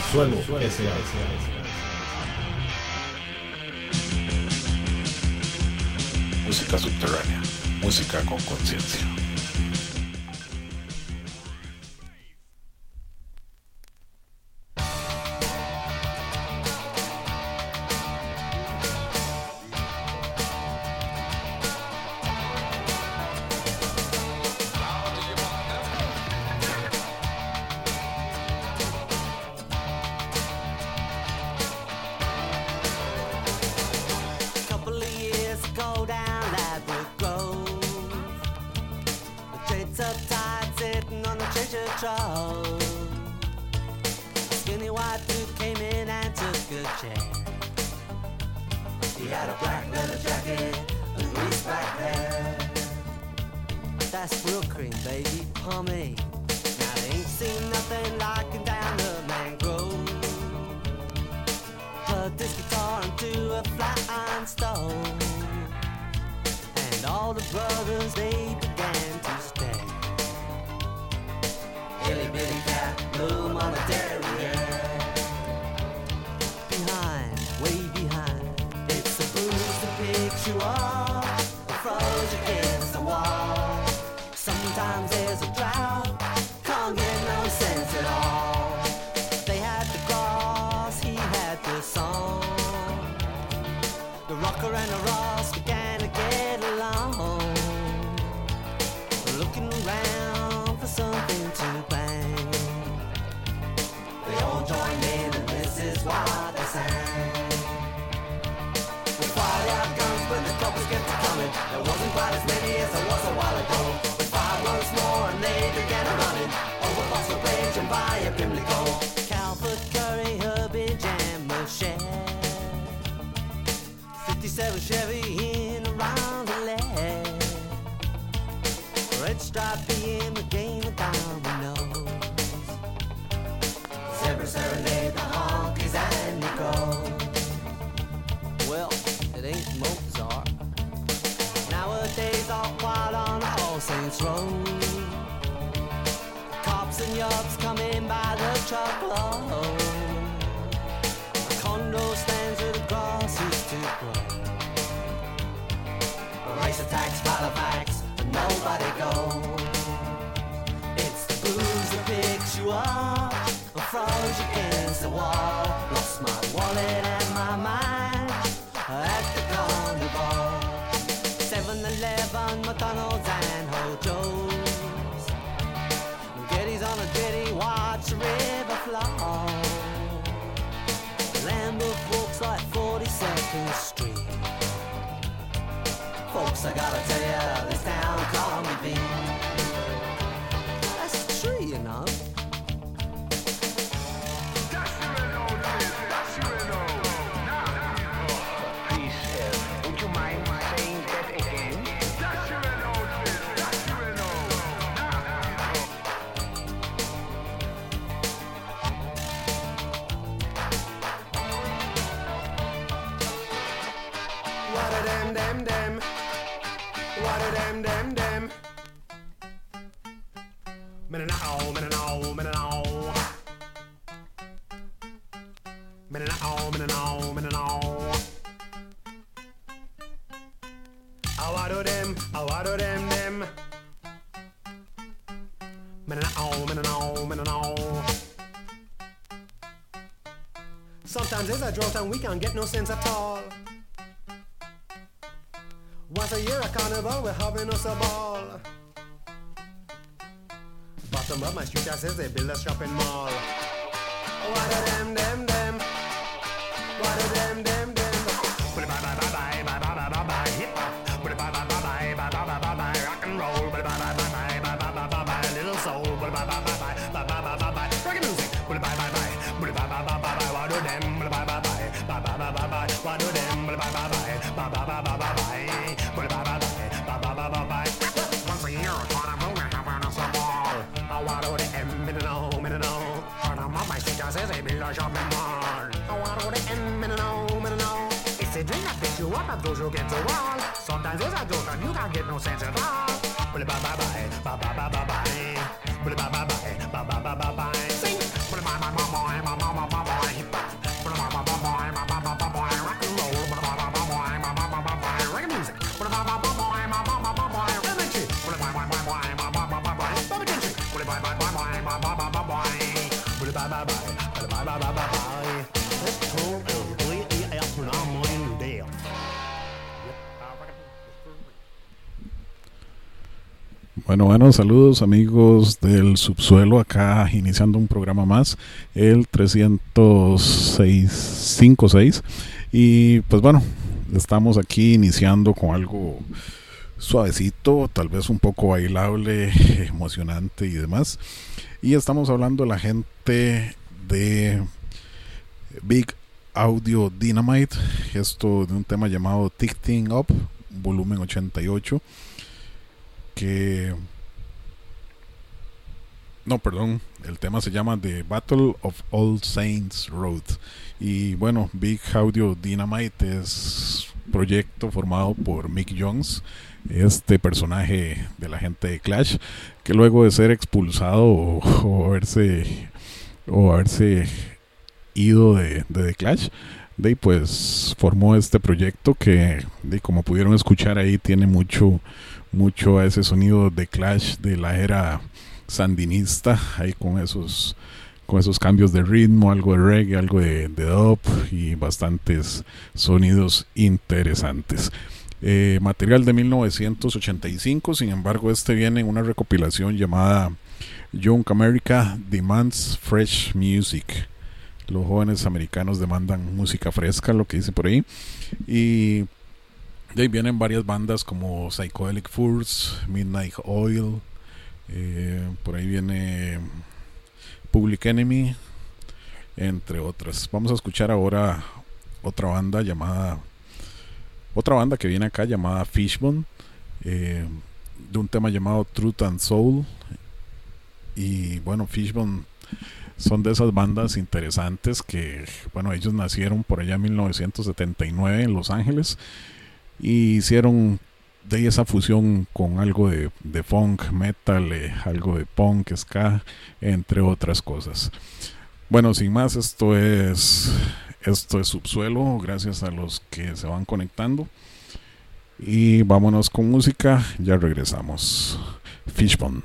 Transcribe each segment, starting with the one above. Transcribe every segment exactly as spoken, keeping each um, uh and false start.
Subsuelo S A. Música subterránea, música con conciencia. Sometimes it's a drought and we can't get no sense at all. Once a year a carnival, we're having us a ball. Bottom of my street I says they build a shopping mall. What a them, them, them. What a them, them, them. Bye bye bye bye bye bye bye bye bye hip hop. Bye bye bye bye bye bye bye bye bye rock and roll. Bye bye bye bye bye bye bye bye bye little soul. Bye bye bye bye bye bye bye bye bye rock and music. Bye bye bye bye. Bye bye bye bye bye. What do them? Bye bye bye bye. Bye bye bye bye bye. What do them? Bye bye bye bye. Bye bye bye bye bye bye. Bye bye bye bye. Bye bye bye bye bye. Once a year, a carnival, we're having us a ball. I want to the M, me no, me no. On a mama, she just says they build a shopping mall. I want to the M, me no, me no. It's a dream that picks you up and throws you against the wall. Sometimes it's a joke and you can't get no sense at all. Bye bye bye bye. Bye bye bye bye bye. Bye bye bye bye. Bye bye bye bye bye. Sing. Bye bye bye bye bye bye bye. Bueno, bueno, saludos amigos del subsuelo, acá iniciando un programa más, el trescientos cincuenta y seis, y pues bueno, estamos aquí iniciando con algo suavecito, tal vez un poco bailable, emocionante y demás, y estamos hablando de la gente de Big Audio Dynamite, esto de un tema llamado Ticking Up, volumen ochenta y ocho, que no, perdón, el tema se llama The Battle of All Saints Road. Y bueno, Big Audio Dynamite es un proyecto formado por Mick Jones, este personaje de la gente de Clash, que luego de ser expulsado o, o haberse o haberse ido de, de The Clash, de pues formó este proyecto que, de, como pudieron escuchar ahí, tiene mucho mucho a ese sonido de Clash de la era sandinista, ahí con esos con esos cambios de ritmo, algo de reggae, algo de, de dub y bastantes sonidos interesantes. Eh, material de mil novecientos ochenta y cinco, sin embargo este viene en una recopilación llamada Young America Demands Fresh Music. Los jóvenes americanos demandan música fresca, lo que dice por ahí. Y de ahí vienen varias bandas como Psychedelic Furs, Midnight Oil, eh, por ahí viene Public Enemy, entre otras. Vamos a escuchar ahora otra banda llamada, otra banda que viene acá llamada Fishbone, eh, de un tema llamado Truth and Soul. Y bueno, Fishbone son de esas bandas interesantes que, bueno, ellos nacieron por allá en mil novecientos setenta y nueve en Los Ángeles y hicieron de esa fusión con algo de, de funk, metal, eh, algo de punk, ska, entre otras cosas. Bueno, sin más, esto es esto es Subsuelo, gracias a los que se van conectando, y vámonos con música, ya regresamos. Fishbone.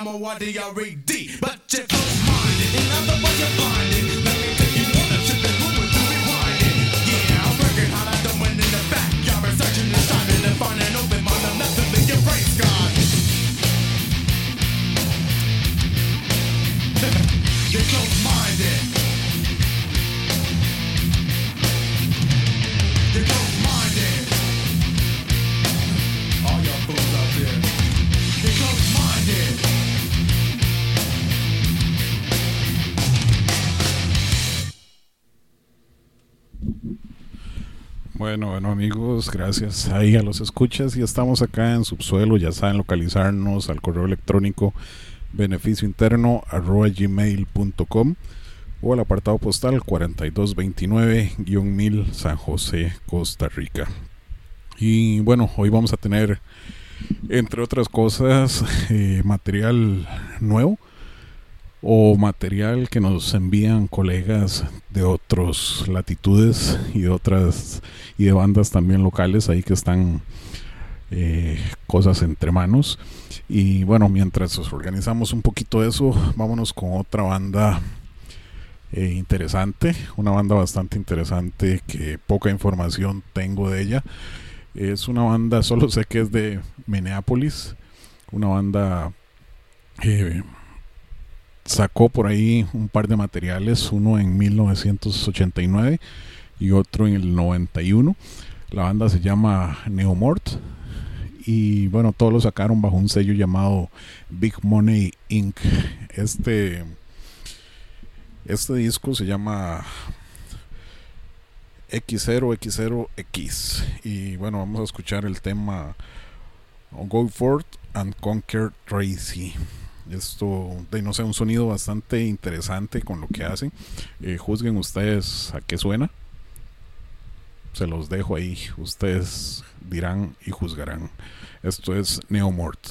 M O R D R E D. But you're close-minded, in other words, you're blinded. Let me take you on a trip and moving to rewind it. Yeah, I'm working hard, I don't win in the back. Y'all been searching and striving and finding open mind. I'm nothing but your brain's gone. You're close-minded. You're close-minded. All y'all fools out there. You're close-minded. Bueno, bueno amigos, gracias ahí a los escuchas y estamos acá en Subsuelo, ya saben localizarnos al correo electrónico beneficio interno arroba gmail punto com o al apartado postal cuarenta y dos veintinueve mil San José, Costa Rica. Y bueno, hoy vamos a tener, entre otras cosas, eh, material nuevo o material que nos envían colegas de otras latitudes y de otras y de bandas también locales ahí que están eh, cosas entre manos. Y bueno, mientras nos organizamos un poquito de eso, vámonos con otra banda eh, interesante, una banda bastante interesante que poca información tengo de ella. Es una banda, solo sé que es de Minneapolis, una banda eh, sacó por ahí un par de materiales, uno en mil novecientos ochenta y nueve y otro en el noventa y uno. La banda se llama Neomort y bueno, todos lo sacaron bajo un sello llamado Big Money incorporated. Este este disco se llama equis cero equis cero equis y bueno, vamos a escuchar el tema Go Forth and Conquer Tracy. Esto, de no sé, un sonido bastante interesante con lo que hacen. Eh, juzguen ustedes a qué suena. Se los dejo ahí. Ustedes dirán y juzgarán. Esto es Neomort.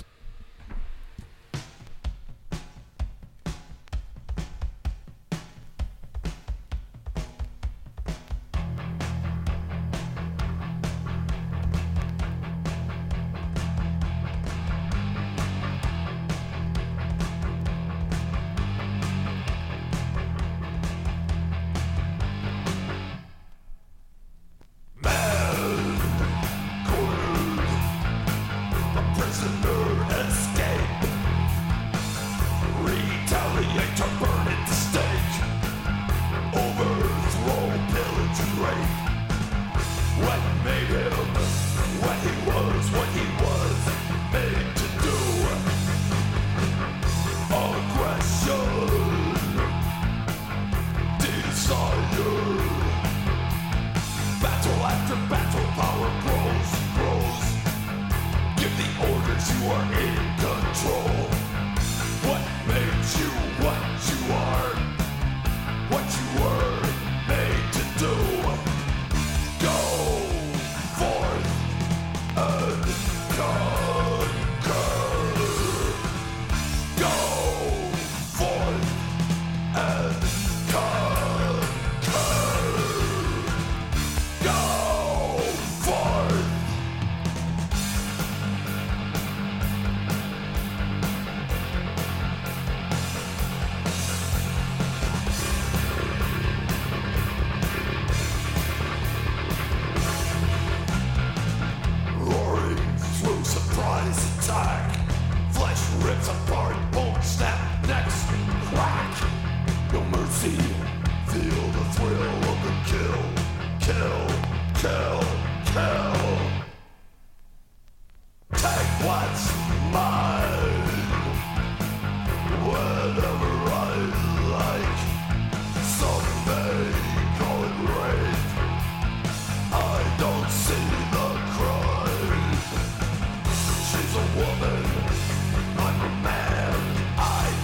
She's a woman, I'm a man. I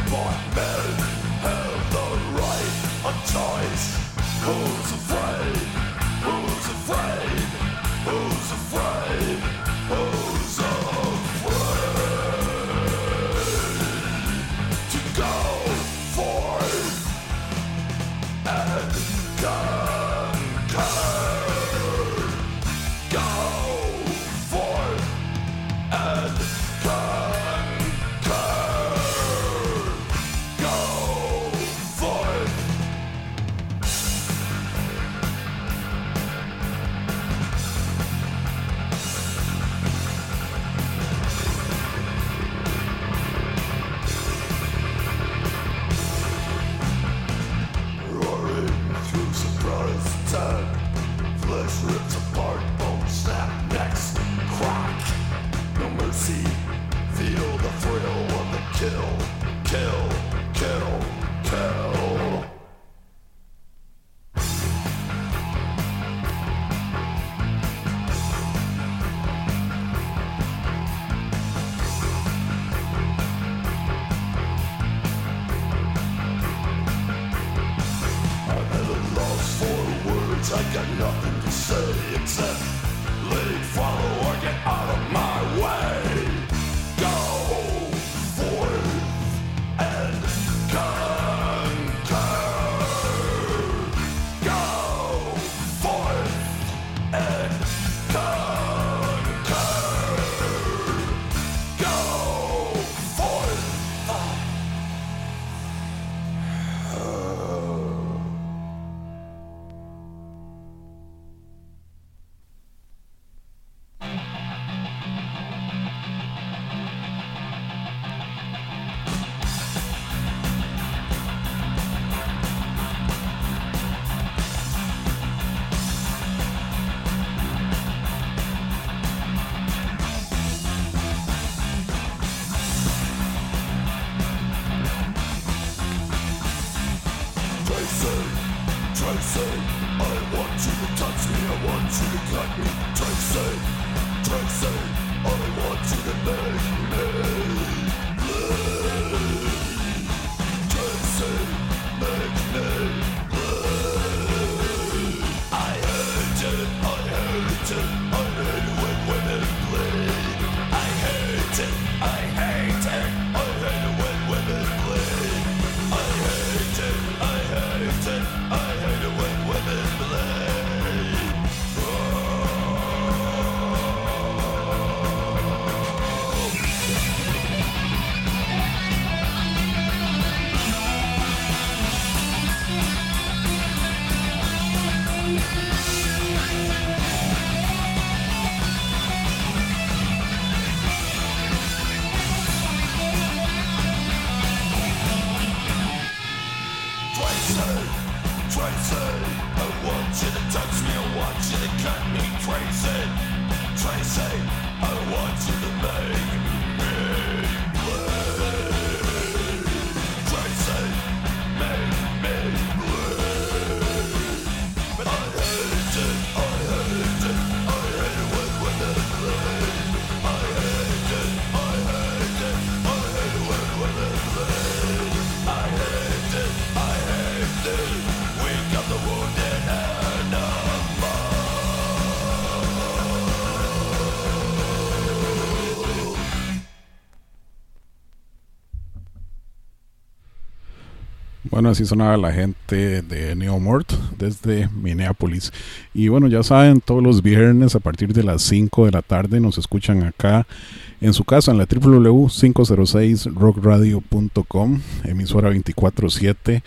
Bueno, así sonaba la gente de Neomort desde Minneapolis. Y bueno, ya saben, todos los viernes a partir de las cinco de la tarde nos escuchan acá en su casa en la doble u doble u doble u punto quinientos seis rock radio punto com, emisora veinticuatro siete,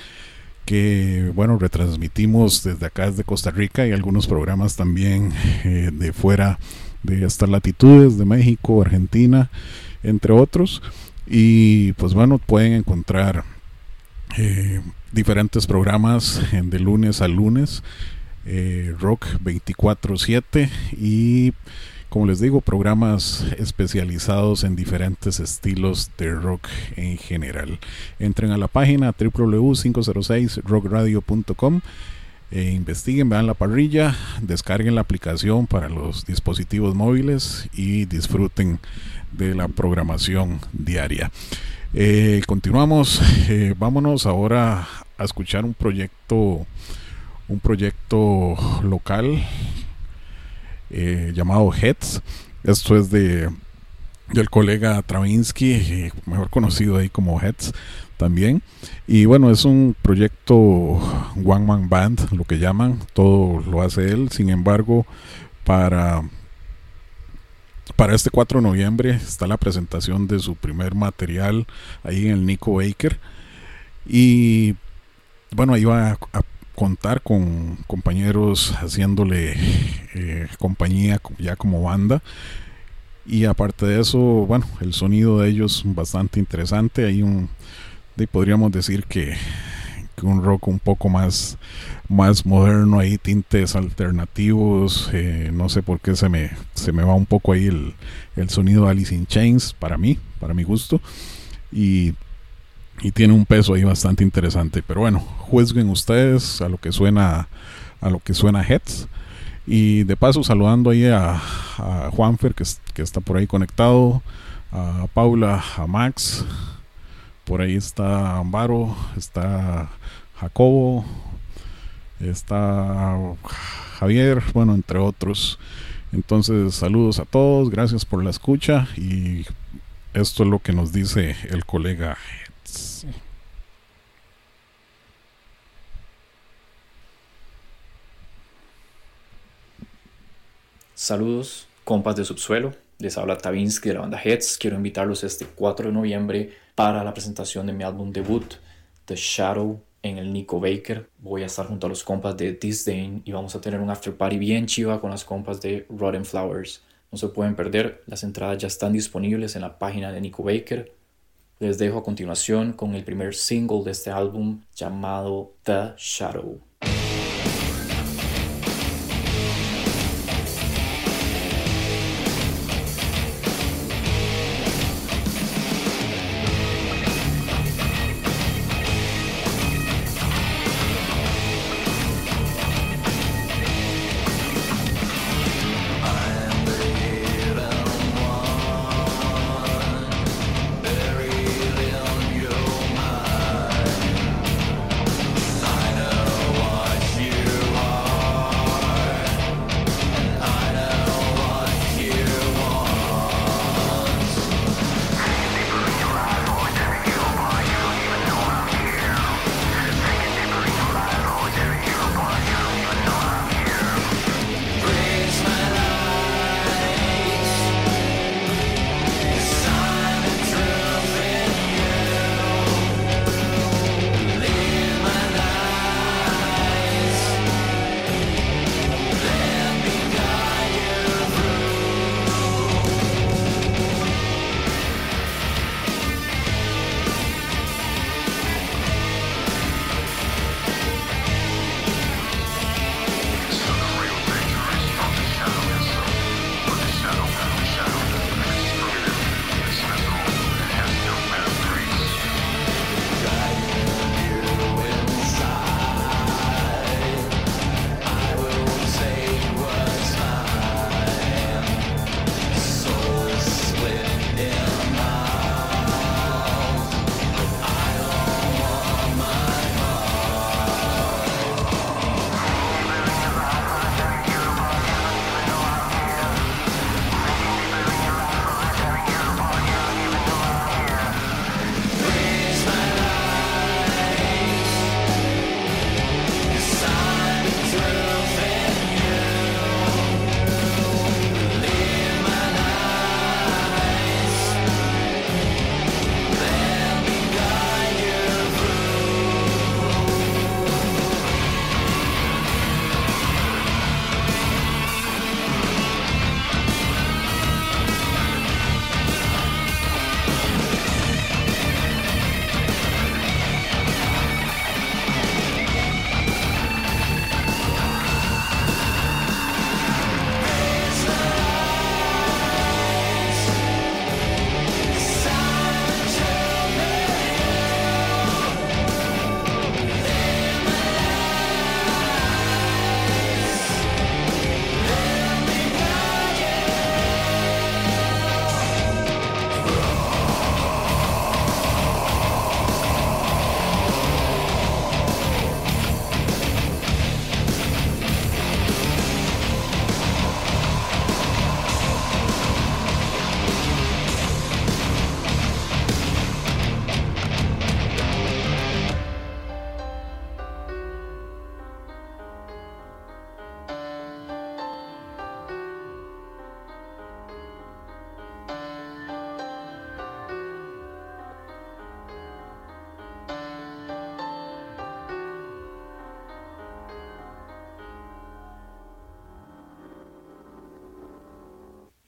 que bueno, retransmitimos desde acá, desde Costa Rica, y algunos programas también eh, de fuera de estas latitudes, de México, Argentina, entre otros. Y pues bueno, pueden encontrar Eh, diferentes programas eh, de lunes a lunes, eh, rock veinticuatro siete, y como les digo, programas especializados en diferentes estilos de rock en general. Entren a la página doble u doble u doble u punto quinientos seis rock radio punto com, eh, investiguen, vean la parrilla, descarguen la aplicación para los dispositivos móviles y disfruten de la programación diaria. Eh, continuamos, eh, vámonos ahora a escuchar un proyecto, un proyecto local eh, llamado Heads. Esto es de del colega Travinsky, eh, mejor conocido ahí como Heads también. Y bueno, es un proyecto One Man Band, lo que llaman, todo lo hace él. Sin embargo, para Para este cuatro de noviembre está la presentación de su primer material ahí en el Nico Baker. Y bueno, ahí va a, a contar con compañeros haciéndole eh, compañía ya como banda. Y aparte de eso, bueno, el sonido de ellos bastante interesante. Hay un, de, podríamos decir que, que un rock un poco más más moderno, ahí tintes alternativos, eh, no sé por qué se me se me va un poco ahí el, el sonido de Alice in Chains para mí, para mi gusto, y, y tiene un peso ahí bastante interesante. Pero bueno, juzguen ustedes a lo que suena a lo que suena Heads. Y de paso saludando ahí a, a Juanfer que, que está por ahí conectado, a Paula, a Max, por ahí está Amparo, está Jacobo, está Javier, bueno, entre otros. Entonces, saludos a todos, gracias por la escucha, y esto es lo que nos dice el colega Heads. Saludos, compas de Subsuelo. Les habla Tavinsky de la banda Heads. Quiero invitarlos este cuatro de noviembre para la presentación de mi álbum debut, The Shadow, en el Nico Baker. Voy a estar junto a los compas de Disdain y vamos a tener un after party bien chiva con las compas de Rotten Flowers. No se pueden perder, las entradas ya están disponibles en la página de Nico Baker. Les dejo a continuación con el primer single de este álbum llamado The Shadow. Buried in your mind, I know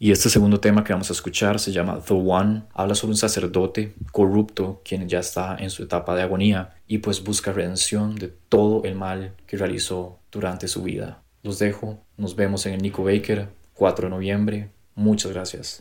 Y este segundo tema que vamos a escuchar se llama The One. Habla sobre un sacerdote corrupto quien ya está en su etapa de agonía y pues busca redención de todo el mal que realizó durante su vida. Los dejo, nos vemos en el Nico Baker, cuatro de noviembre. Muchas gracias.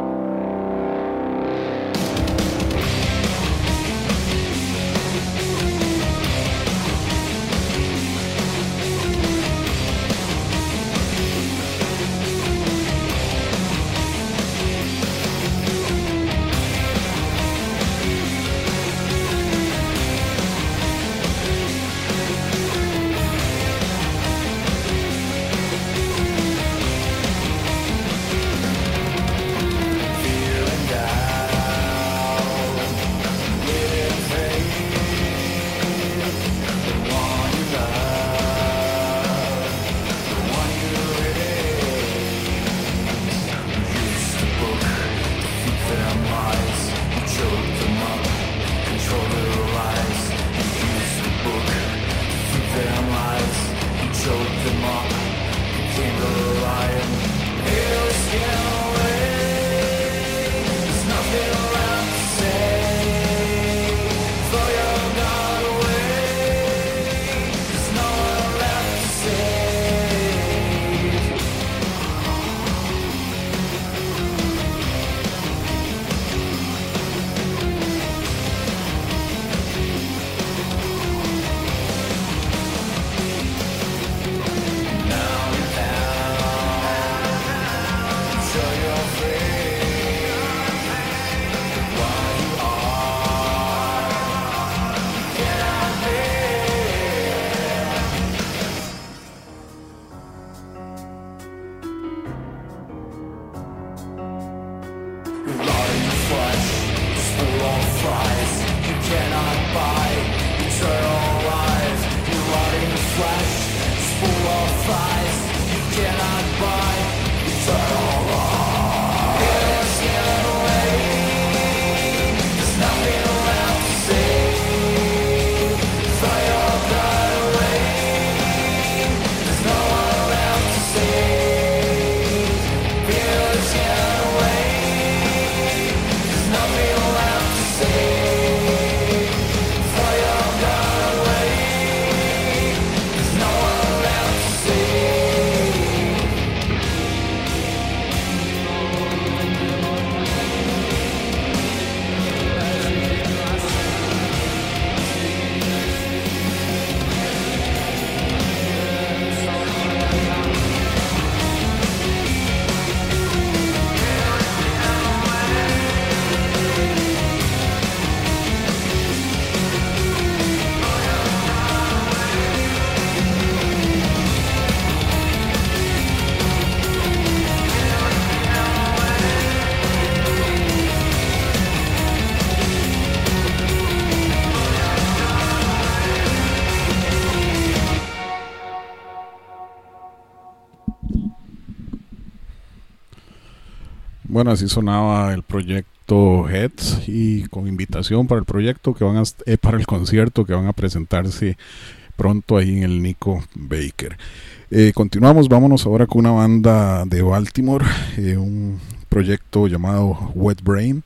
Bueno, así sonaba el proyecto Heads, y con invitación para el proyecto que van a, eh, para el concierto que van a presentarse pronto ahí en el Nico Baker. Eh, continuamos, vámonos ahora con una banda de Baltimore, eh, un proyecto llamado Wet Brain.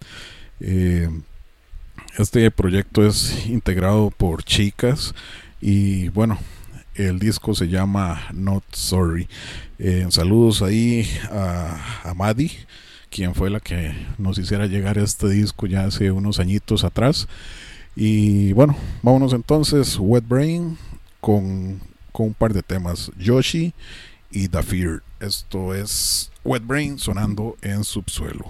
Eh, este proyecto es integrado por chicas y bueno, el disco se llama Not Sorry. Eh, saludos ahí a, a Maddie, quien fue la que nos hiciera llegar este disco ya hace unos añitos atrás. Y bueno, vámonos entonces, Wet Brain, con, con un par de temas, Yoshi y The Fear. Esto es Wet Brain sonando en Subsuelo.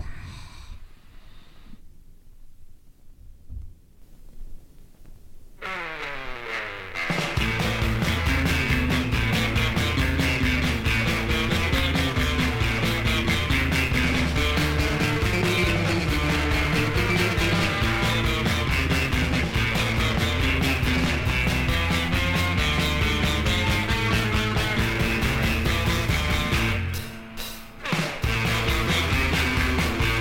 We'll be right back.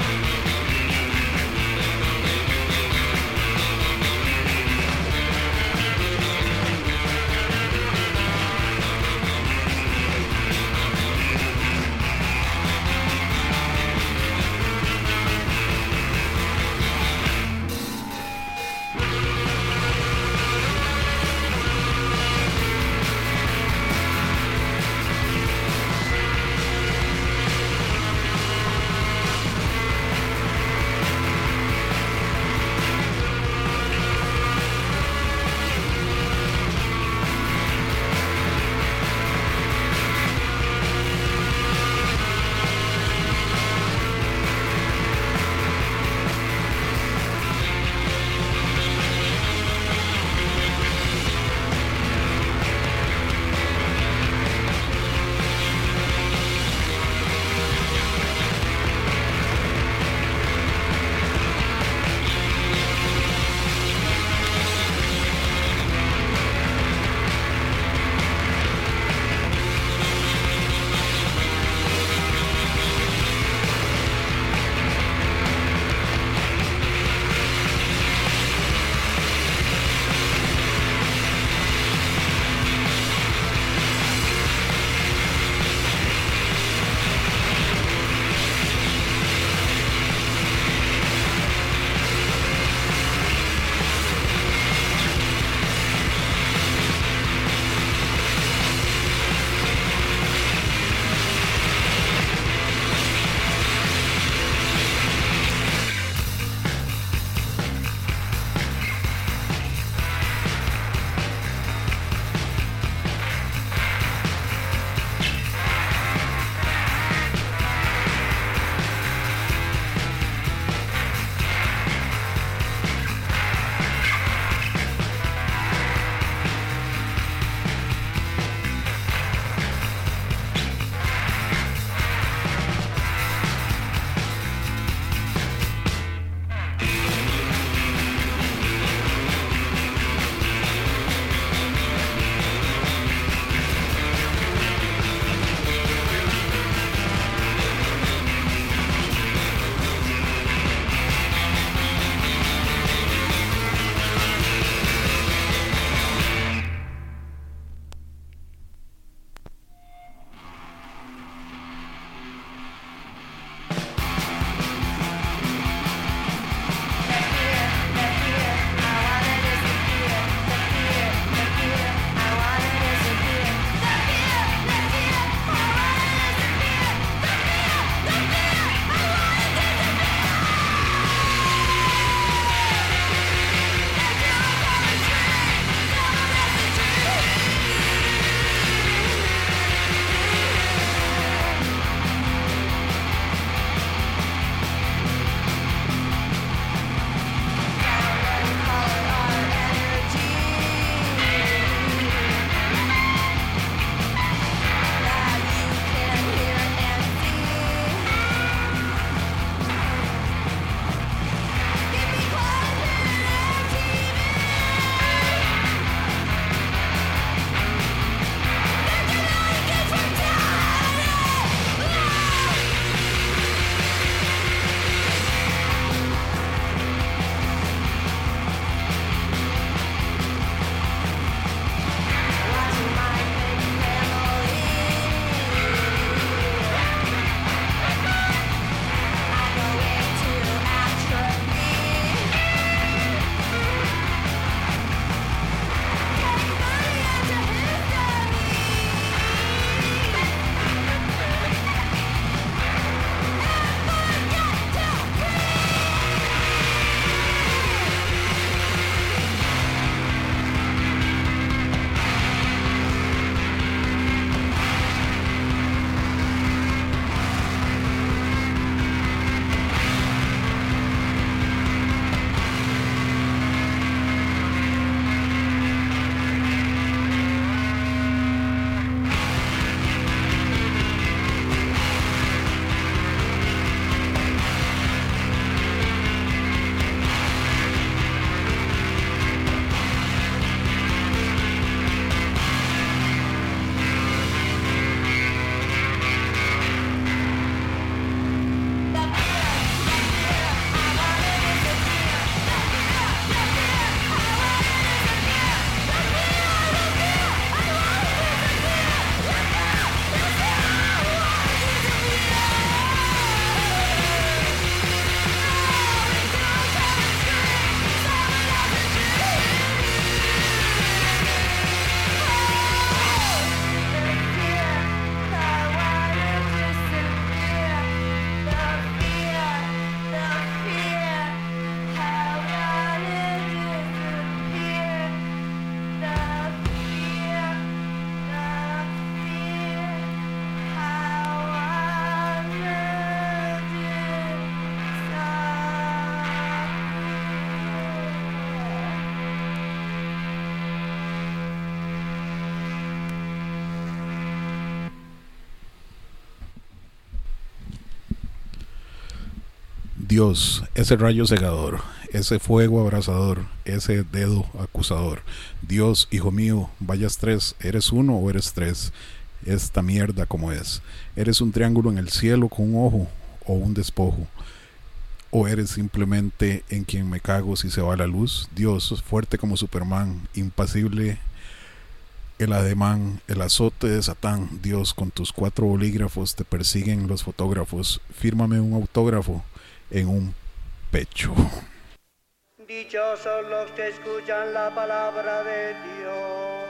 Dios, ese rayo cegador, ese fuego abrasador, ese dedo acusador. Dios, hijo mío, vaya estrés, ¿eres uno o eres tres? Esta mierda como es. ¿Eres un triángulo en el cielo con un ojo o un despojo? ¿O eres simplemente en quien me cago si se va la luz? Dios, fuerte como Superman, impasible el ademán, el azote de Satán. Dios, con tus cuatro bolígrafos te persiguen los fotógrafos. Fírmame un autógrafo en un pecho. Dichosos los que escuchan la palabra de Dios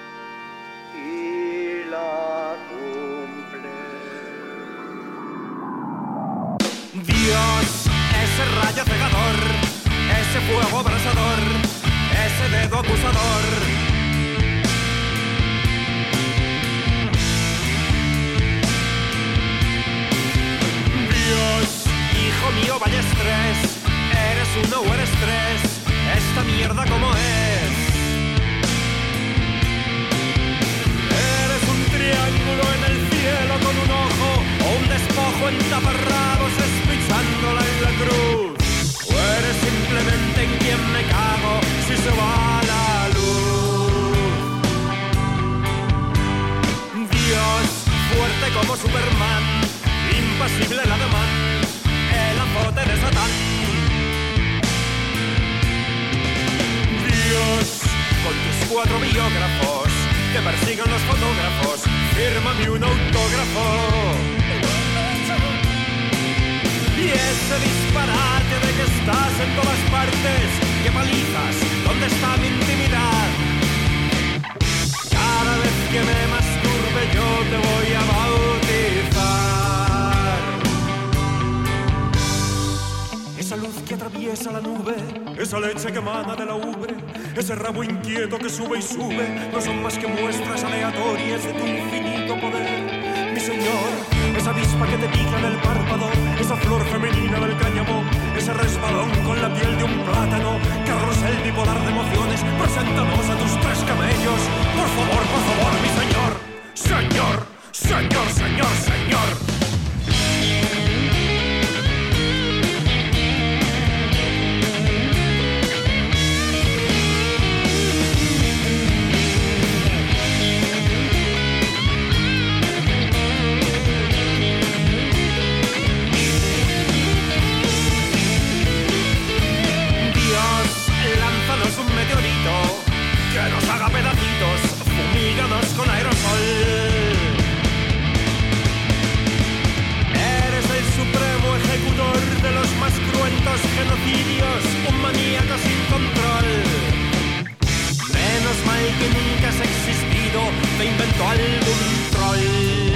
y la cumplen. Dios, ese rayo cegador, ese fuego abrasador, ese dedo acusador. Dios, hijo mío, vaya estrés, eres uno o eres tres, esta mierda como es. Eres un triángulo en el cielo con un ojo o un despojo entaparrados espichándola en la cruz. O eres simplemente en quien me cago si se va la luz. Dios, fuerte como Superman, impasible el ademán, el azote de Satán. Dios, con tus cuatro biógrafos te persigan los fotógrafos, fírmame un autógrafo. Y ese disparate de que estás en todas partes, que palizas, ¿dónde está mi intimidad? Cada vez que me masturbe yo te voy a bautizar. Esa luz que atraviesa la nube, esa leche que emana de la ubre, ese rabo inquieto que sube y sube, no son más que muestras aleatorias de tu infinito poder. Mi Señor, esa avispa que te pica en el párpado, esa flor femenina del cáñamo, ese resbalón con la piel de un plátano, carrusel bipolar de emociones, preséntanos a tus tres camellos. Por favor, por favor, mi Señor, Señor, Señor, Señor, Señor. Que nos haga pedacitos, fumíganos con aerosol. Eres el supremo ejecutor de los más cruentos genocidios, un maníaco sin control. Menos mal que nunca has existido, te inventó algún troll.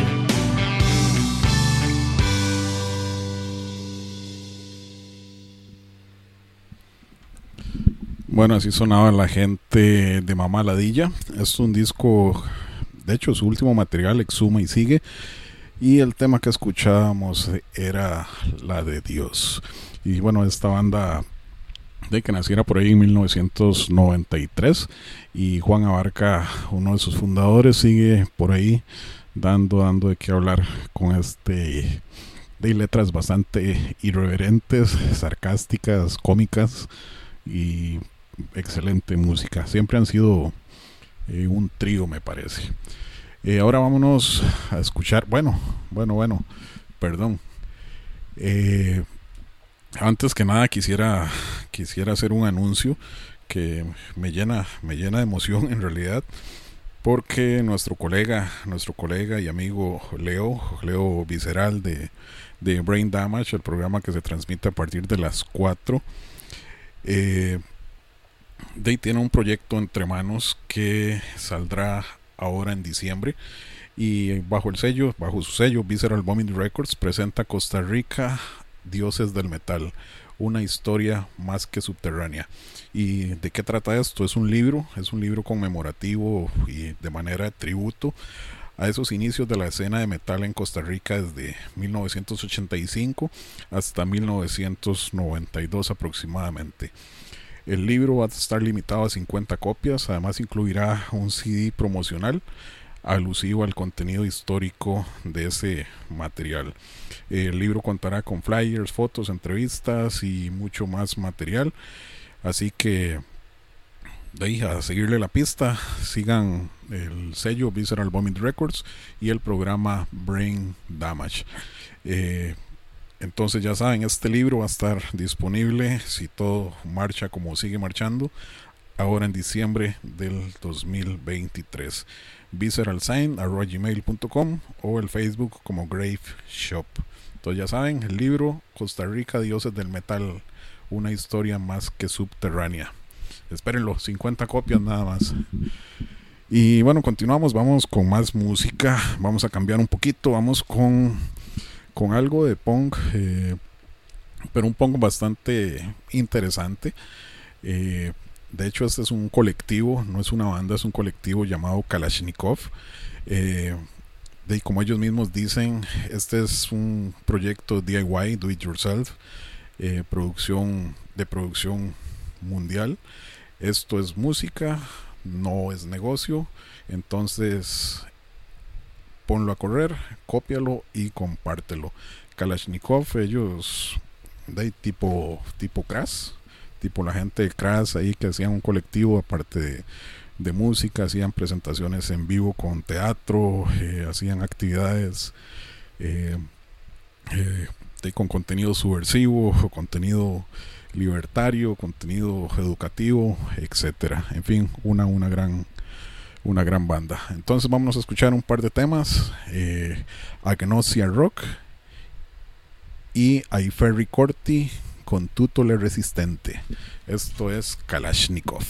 Bueno, así sonaba la gente de Mamá Ladilla. Es un disco, de hecho su último material, Exhuma y Sigue. Y el tema que escuchábamos era la de Dios. Y bueno, esta banda de que naciera por ahí en mil novecientos noventa y tres. Y Juan Abarca, uno de sus fundadores, sigue por ahí dando, dando de qué hablar con este... de letras bastante irreverentes, sarcásticas, cómicas y excelente música. Siempre han sido eh, un trío, me parece. Eh, ahora vámonos a escuchar. Bueno, bueno, bueno, perdón. Eh, antes que nada quisiera quisiera hacer un anuncio que me llena me llena de emoción en realidad, porque nuestro colega nuestro colega y amigo Leo Leo Visceral de de Brain Damage, el programa que se transmite a partir de las cuatro. Eh, Day tiene un proyecto entre manos que saldrá ahora en diciembre, y bajo el sello, bajo su sello Visceral Vomit Records, presenta Costa Rica, Dioses del Metal, una historia más que subterránea. ¿Y de qué trata esto? Es un libro, es un libro conmemorativo y de manera de tributo a esos inicios de la escena de metal en Costa Rica desde mil novecientos ochenta y cinco hasta mil novecientos noventa y dos aproximadamente. El libro va a estar limitado a cincuenta copias, además incluirá un C D promocional alusivo al contenido histórico de ese material. El libro contará con flyers, fotos, entrevistas y mucho más material, así que de ahí a seguirle la pista. Sigan el sello Visceral Vomit Records y el programa Brain Damage. eh, entonces ya saben, este libro va a estar disponible, si todo marcha como sigue marchando, ahora en diciembre del dos mil veintitrés. visceralsign arroba gmail punto com o el Facebook como Grave Shop. Entonces ya saben, el libro Costa Rica, Dioses del Metal, una historia más que subterránea. Espérenlo, cincuenta copias nada más. Y bueno, continuamos, vamos con más música. Vamos a cambiar un poquito, vamos con, con algo de punk, eh, pero un punk bastante interesante. Eh, de hecho, este es un colectivo, no es una banda, es un colectivo llamado Kalashnikov. Eh, de, como ellos mismos dicen, este es un proyecto D I Y, Do It Yourself, eh, producción de producción mundial. Esto es música, no es negocio, entonces ponlo a correr, cópialo y compártelo. Kalashnikov, ellos de tipo tipo Crash, tipo la gente de Crash ahí que hacían un colectivo aparte de, de música, hacían presentaciones en vivo con teatro, eh, hacían actividades eh, eh, de, con contenido subversivo, contenido libertario, contenido educativo, etcétera. En fin, una, una gran una gran banda. Entonces vamos a escuchar un par de temas, eh, Agnosia Rock y Aiferri Corti con Tutole Resistente. Esto es Kalashnikov.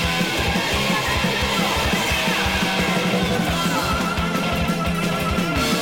Thank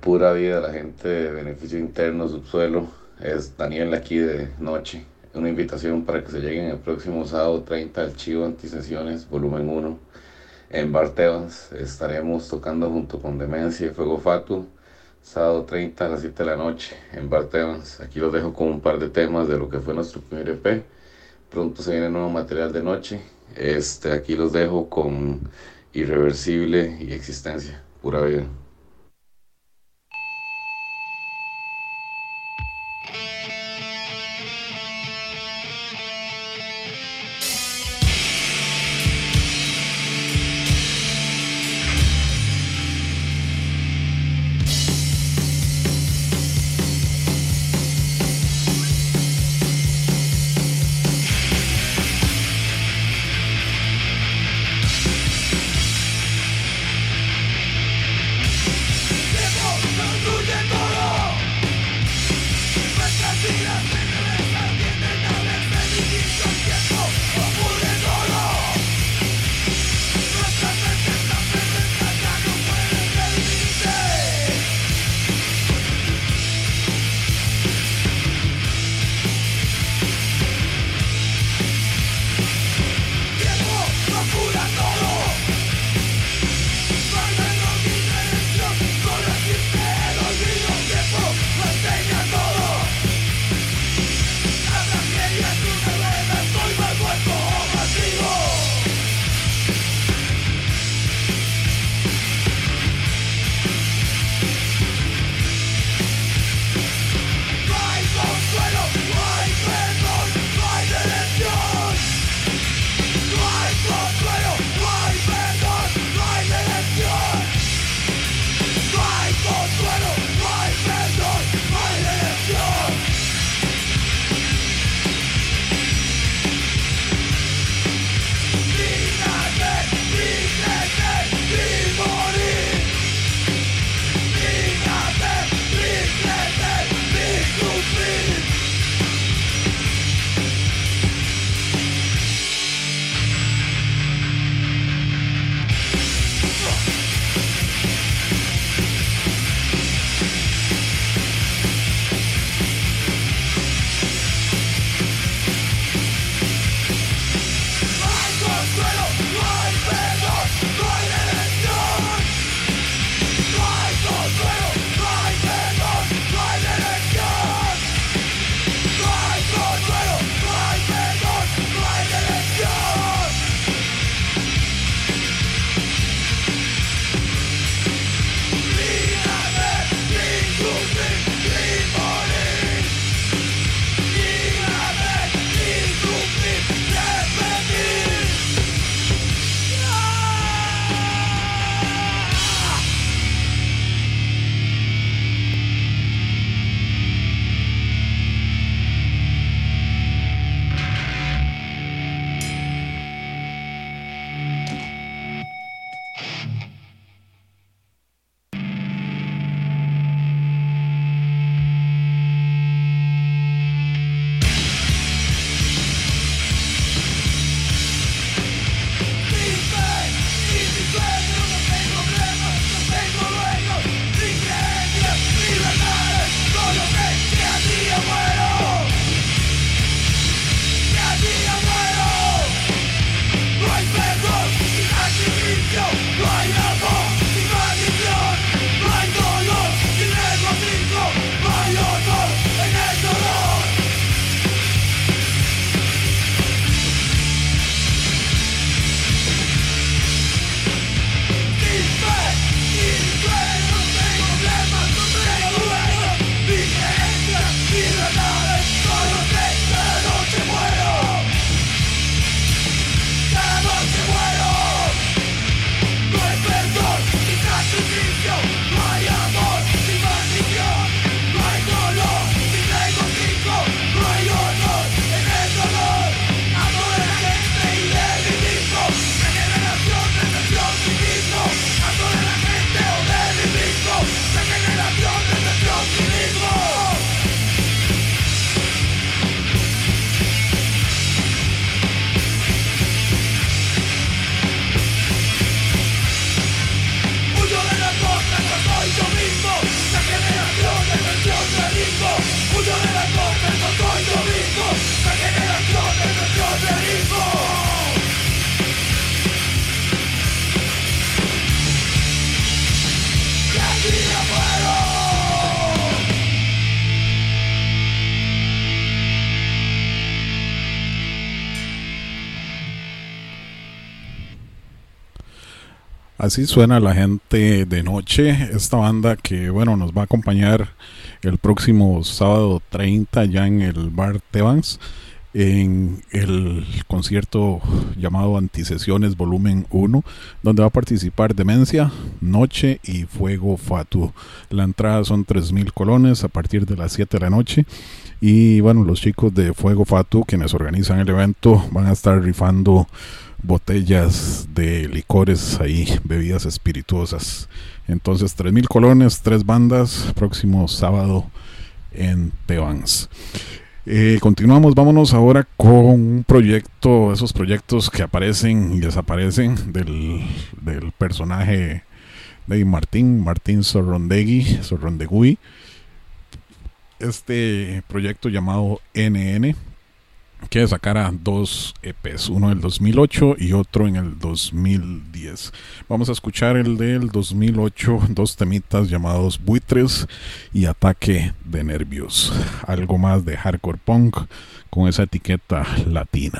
Pura vida, la gente de Beneficio Interno, Subsuelo. Es Daniel aquí de Noche. Una invitación para que se lleguen el próximo sábado treinta al Chivo Antisesiones, volumen uno, en Bar Tebas. Estaremos tocando junto con Demencia y Fuego Fatu, sábado treinta a las siete de la noche en Bar Tebas. Aquí los dejo con un par de temas de lo que fue nuestro primer E P. Pronto se viene nuevo material de Noche. Este, aquí los dejo con Irreversible y Existencia, pura vida. Así suena la gente de noche, esta banda que bueno nos va a acompañar el próximo sábado treinta ya en el bar Tebans en el concierto llamado Antisesiones Volumen uno, donde va a participar Demencia, Noche y Fuego Fatuo. La entrada son tres mil colones a partir de las siete de la noche. Y bueno, los chicos de Fuego Fatuo, quienes organizan el evento, van a estar rifando botellas de licores ahí, bebidas espirituosas. Entonces tres mil colones, tres bandas, próximo sábado en Tebans. Eh, continuamos, vámonos ahora con un proyecto, esos proyectos que aparecen y desaparecen del, del personaje de Martín, Martín Sorrondegui, Sorrondegui. Este proyecto llamado N N, que sacara dos E Pes, uno del dos mil ocho y otro en el dos mil diez. Vamos a escuchar el del dos mil ocho, dos temitas llamados Buitres y Ataque de Nervios. Algo más de hardcore punk con esa etiqueta latina.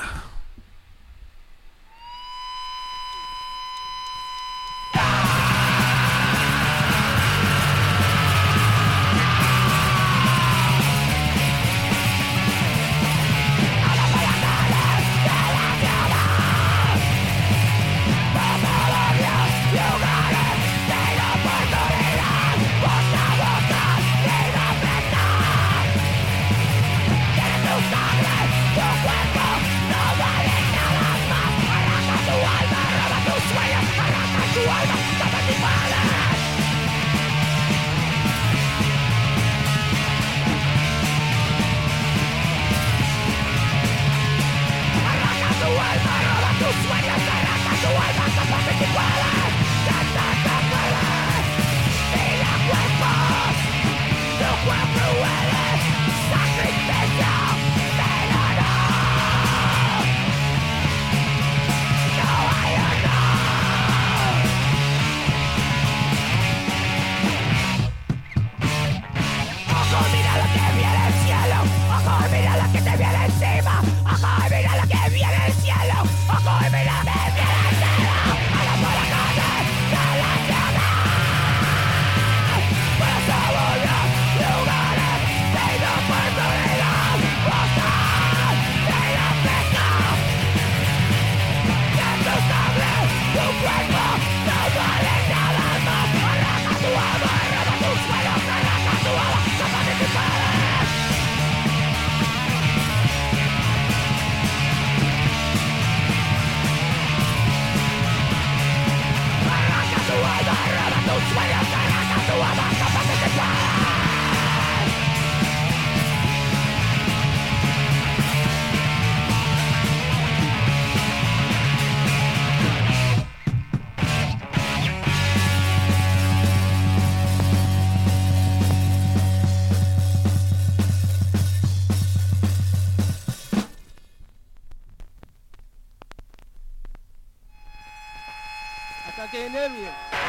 Ataque de nervios.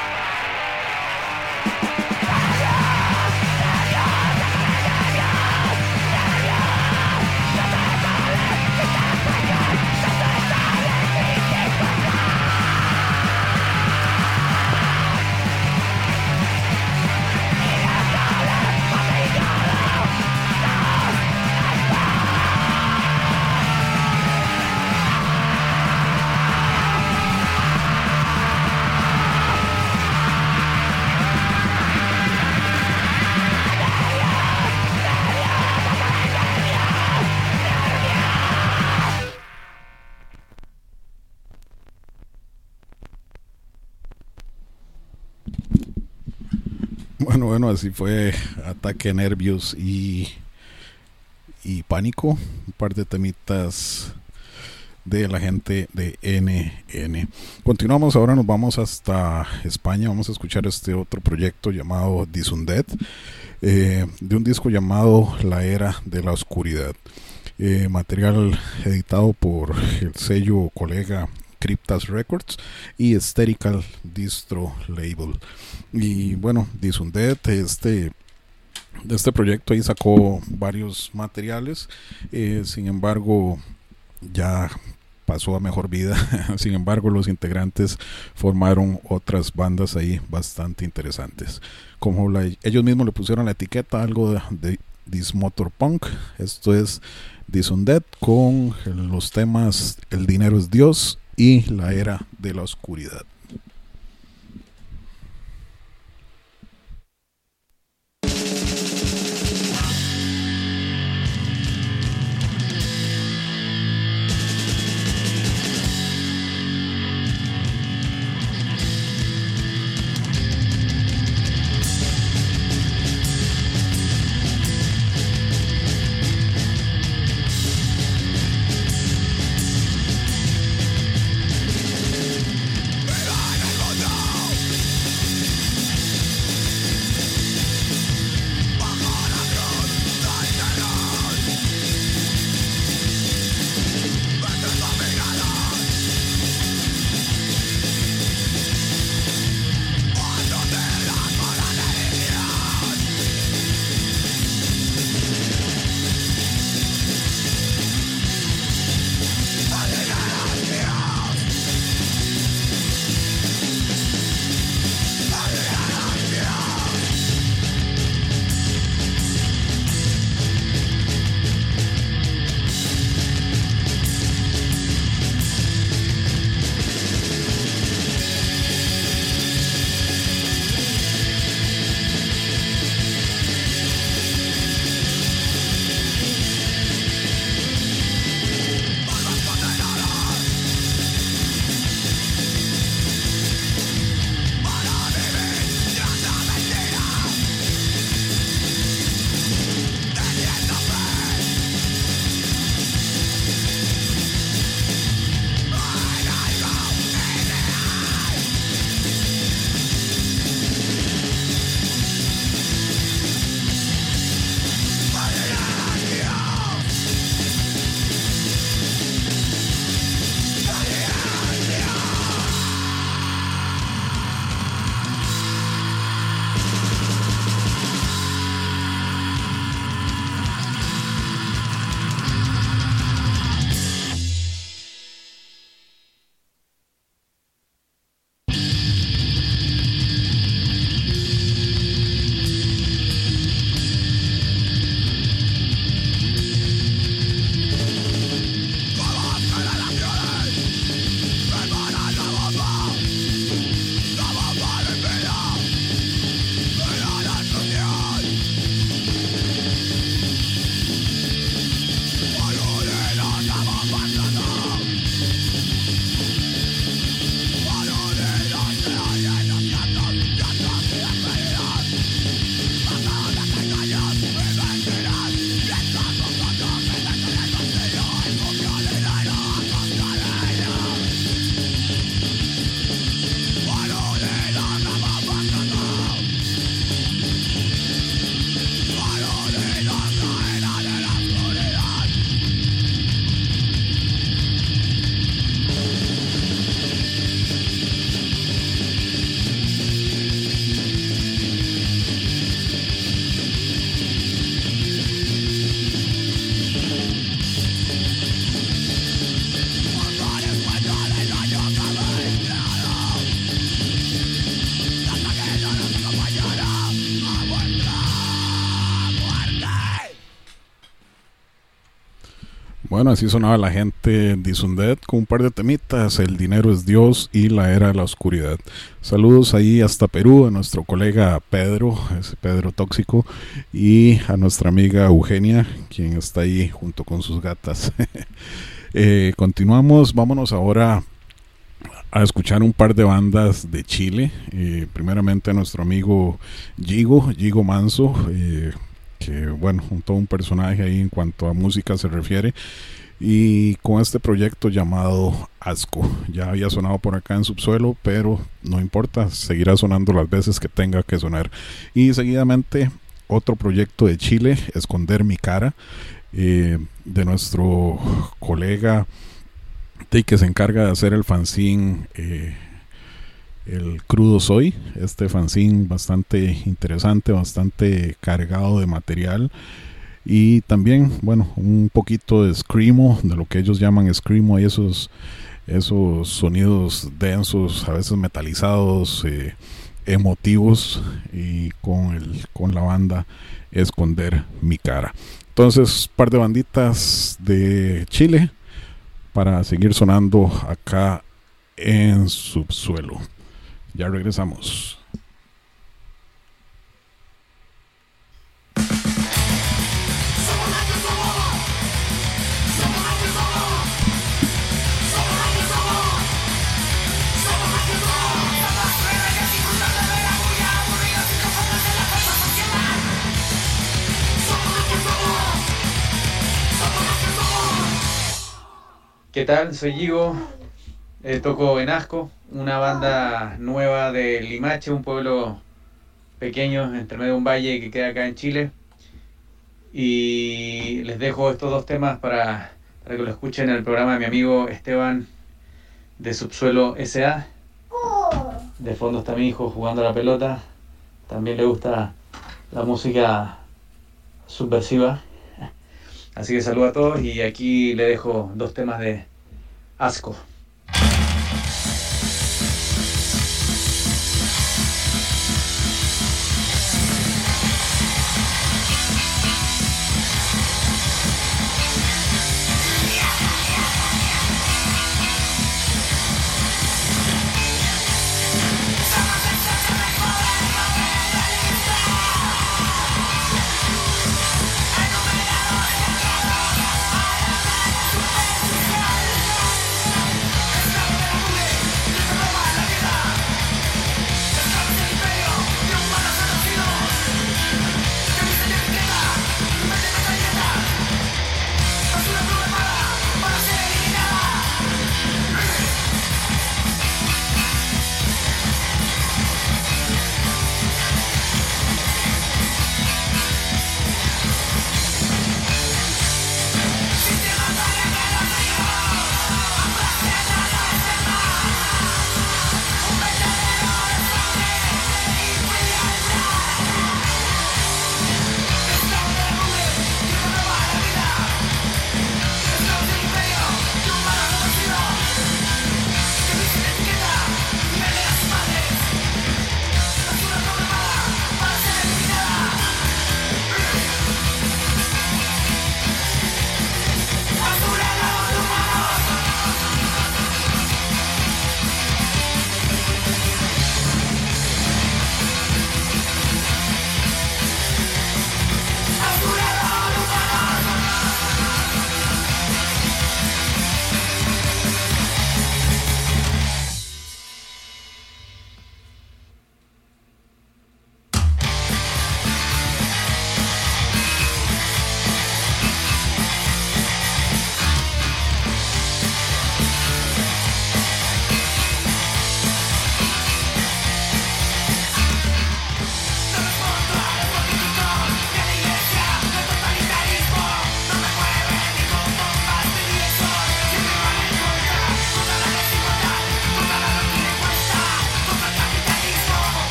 Bueno, bueno, así fue Ataque, Nervios y, y Pánico. Un par de temitas de la gente de N N. Continuamos, ahora nos vamos hasta España. Vamos a escuchar este otro proyecto llamado Disundead, eh, de un disco llamado La Era de la Oscuridad. Eh, material editado por el sello colega Cryptas Records y Sterical Distro Label. Y bueno, Disundead, este de este proyecto ahí sacó varios materiales, eh, sin embargo ya pasó a mejor vida. Sin embargo, los integrantes formaron otras bandas ahí bastante interesantes. Como la, ellos mismos le pusieron la etiqueta, algo de, de This Motor Punk. Esto es Disundead con los temas El dinero es Dios y La era de la oscuridad. Bueno, así sonaba la gente Disundead con un par de temitas, El dinero es Dios y La era de la oscuridad. Saludos ahí hasta Perú a nuestro colega Pedro, ese Pedro tóxico, y a nuestra amiga Eugenia, quien está ahí junto con sus gatas. eh, continuamos, vámonos ahora a escuchar un par de bandas de Chile. Eh, primeramente a nuestro amigo Gigo, Gigo Manso, eh, que bueno, todo un personaje ahí en cuanto a música se refiere, y con este proyecto llamado Asco. Ya había sonado por acá en Subsuelo, pero no importa, seguirá sonando las veces que tenga que sonar. Y seguidamente otro proyecto de Chile, Esconder mi cara, eh, de nuestro colega de que se encarga de hacer el fanzine eh, El Crudo Soy, este fanzine bastante interesante, bastante cargado de material, y también, bueno, un poquito de screamo, de lo que ellos llaman screamo, y esos, esos sonidos densos, a veces metalizados, eh, emotivos, y con, el, con la banda Esconder Mi Cara. Entonces, par de banditas de Chile para seguir sonando acá en Subsuelo. Ya regresamos. ¿Qué tal? Soy Gigo, eh, toco en Asco, una banda nueva de Limache, un pueblo pequeño entre medio de un valle que queda acá en Chile. Y les dejo estos dos temas para, para que lo escuchen en el programa de mi amigo Esteban de Subsuelo S A. De fondo está mi hijo jugando a la pelota. También le gusta la música subversiva. Así que saludo a todos y aquí le dejo dos temas de Asco. Superficial.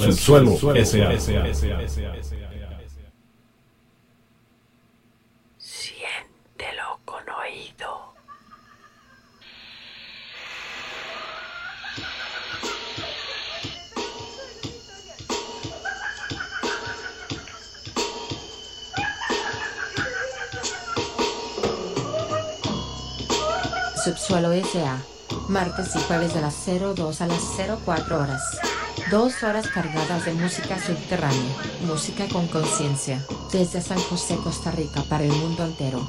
Subsuelo S A. Siéntelo con oído. Subsuelo S A. Martes y jueves de las cero dos a las cero cuatro horas. Dos horas cargadas de música subterránea, música con conciencia, desde San José, Costa Rica para el mundo entero.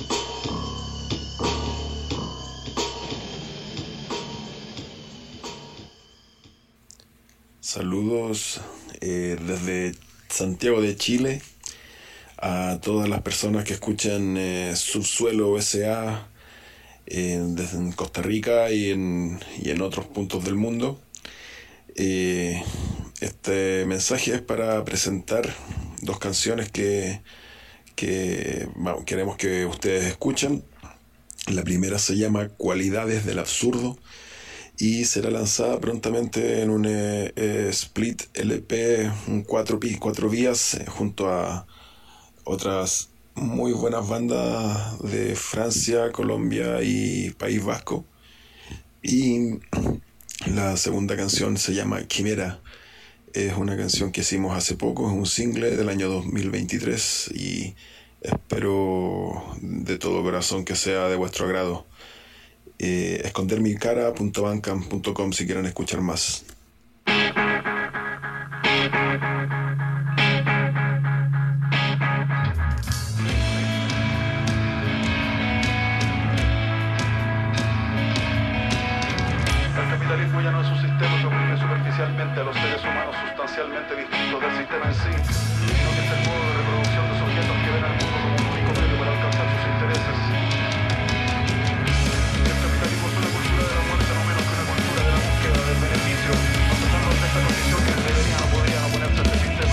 Saludos eh, desde Santiago de Chile a todas las personas que escuchan eh, Subsuelo S A eh, desde en Costa Rica y en, y en otros puntos del mundo. Eh, este mensaje es para presentar dos canciones que, que bueno, queremos que ustedes escuchen. La primera se llama Cualidades del Absurdo y será lanzada prontamente en un eh, eh, split L P, un cuatro vías, eh, junto a otras muy buenas bandas de Francia, Colombia y País Vasco. Y la segunda canción se llama Quimera. Es una canción que hicimos hace poco, es un single del año dos mil veintitrés y espero de todo corazón que sea de vuestro agrado. Eh, escondermicara punto bandcamp punto com si quieren escuchar más. El capitalismo ya no es un sistema que oprime superficialmente a los seres humanos sustancialmente distintos del sistema en sí, sino que es el modo de reproducción de sujetos que ven al mundo como un único medio para alcanzar sus intereses. El capitalismo es una cultura de la muerte no menos que una cultura de la búsqueda del beneficio, pasando de esta condición que deberían o podrían oponerse a este sistema.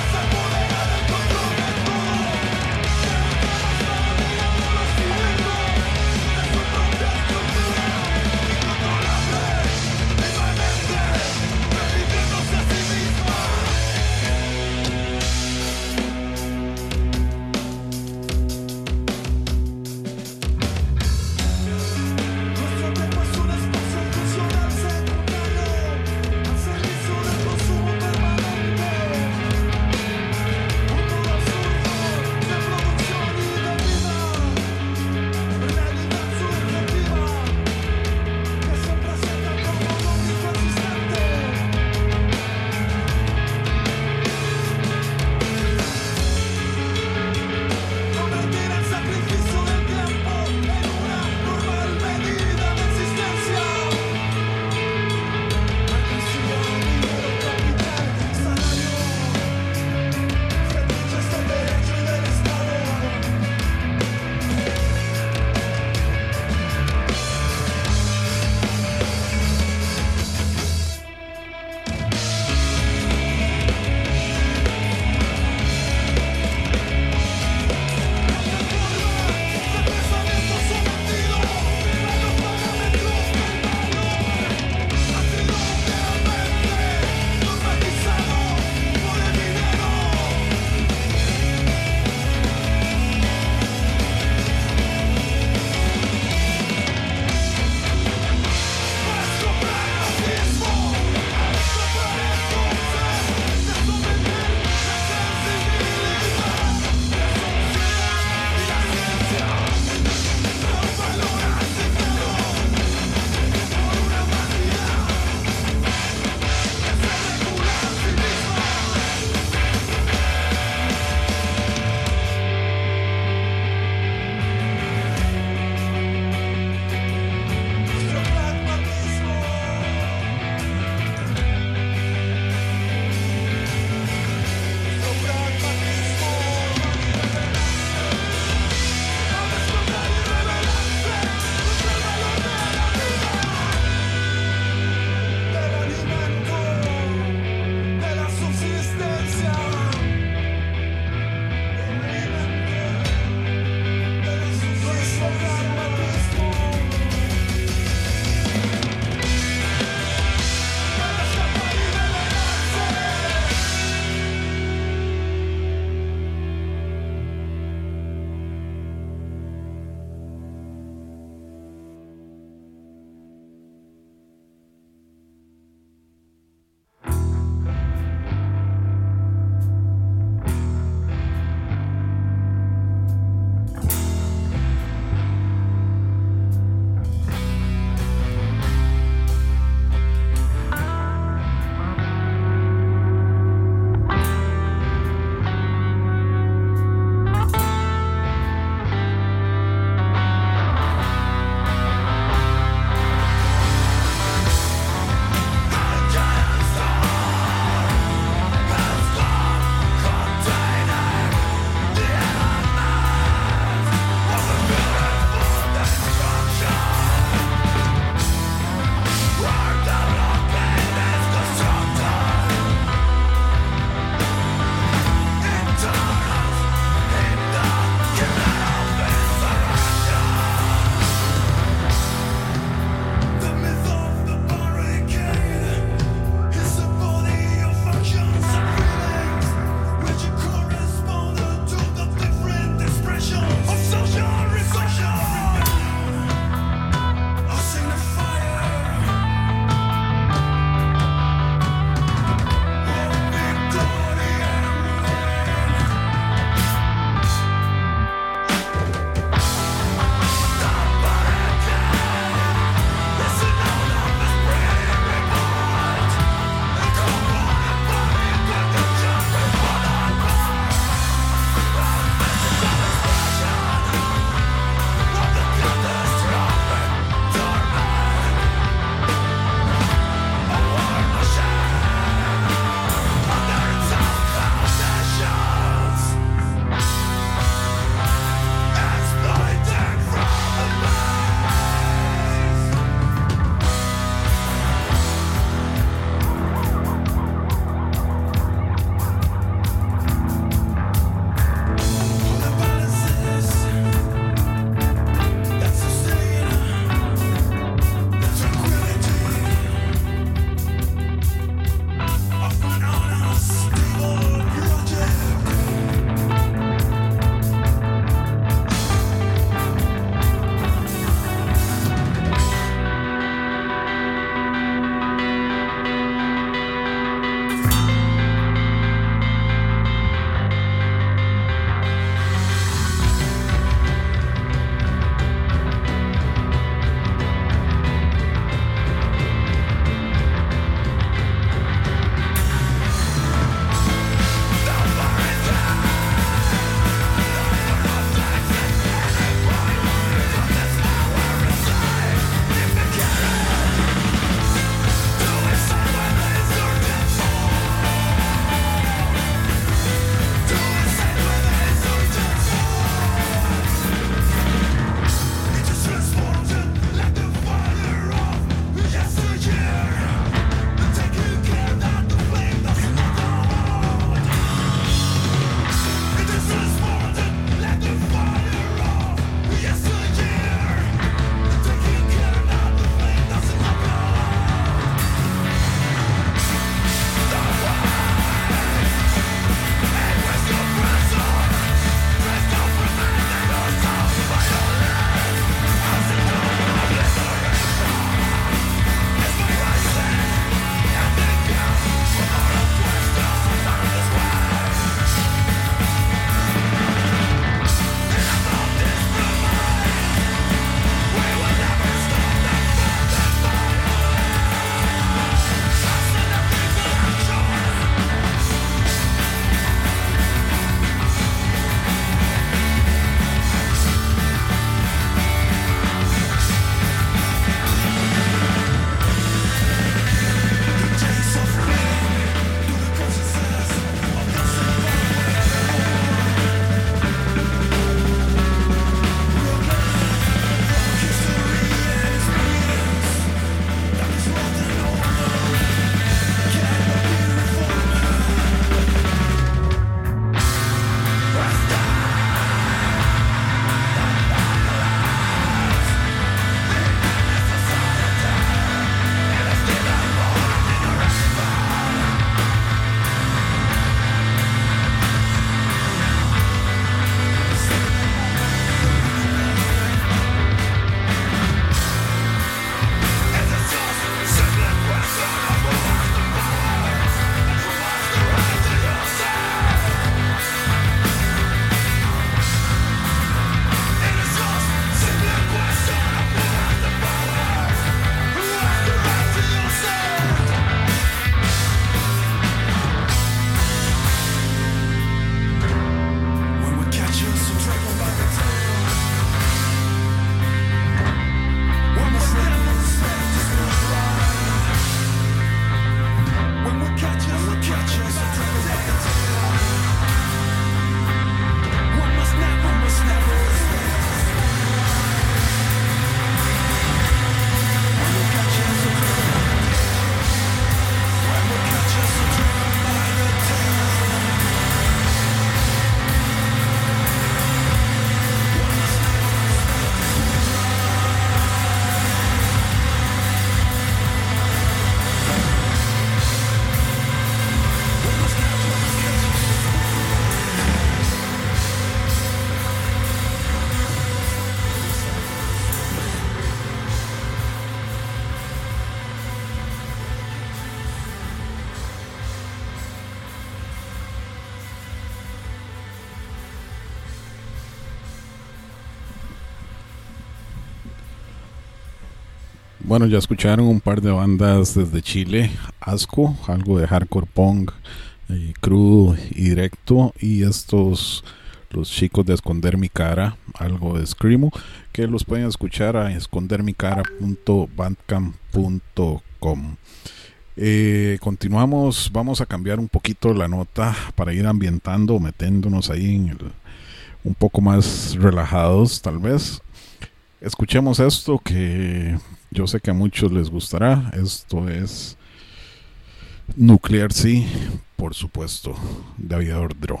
Bueno, ya escucharon un par de bandas desde Chile, Asco, algo de hardcore punk, eh, crudo y directo, y estos, los chicos de Esconder Mi Cara, algo de screamo, que los pueden escuchar a esconder mi cara punto bandcamp punto com. Eh, continuamos, vamos a cambiar un poquito la nota para ir ambientando, metiéndonos ahí en el, un poco más relajados tal vez. Escuchemos esto que yo sé que a muchos les gustará. Esto es Nuclear Sea, por supuesto, de Aviador Draw.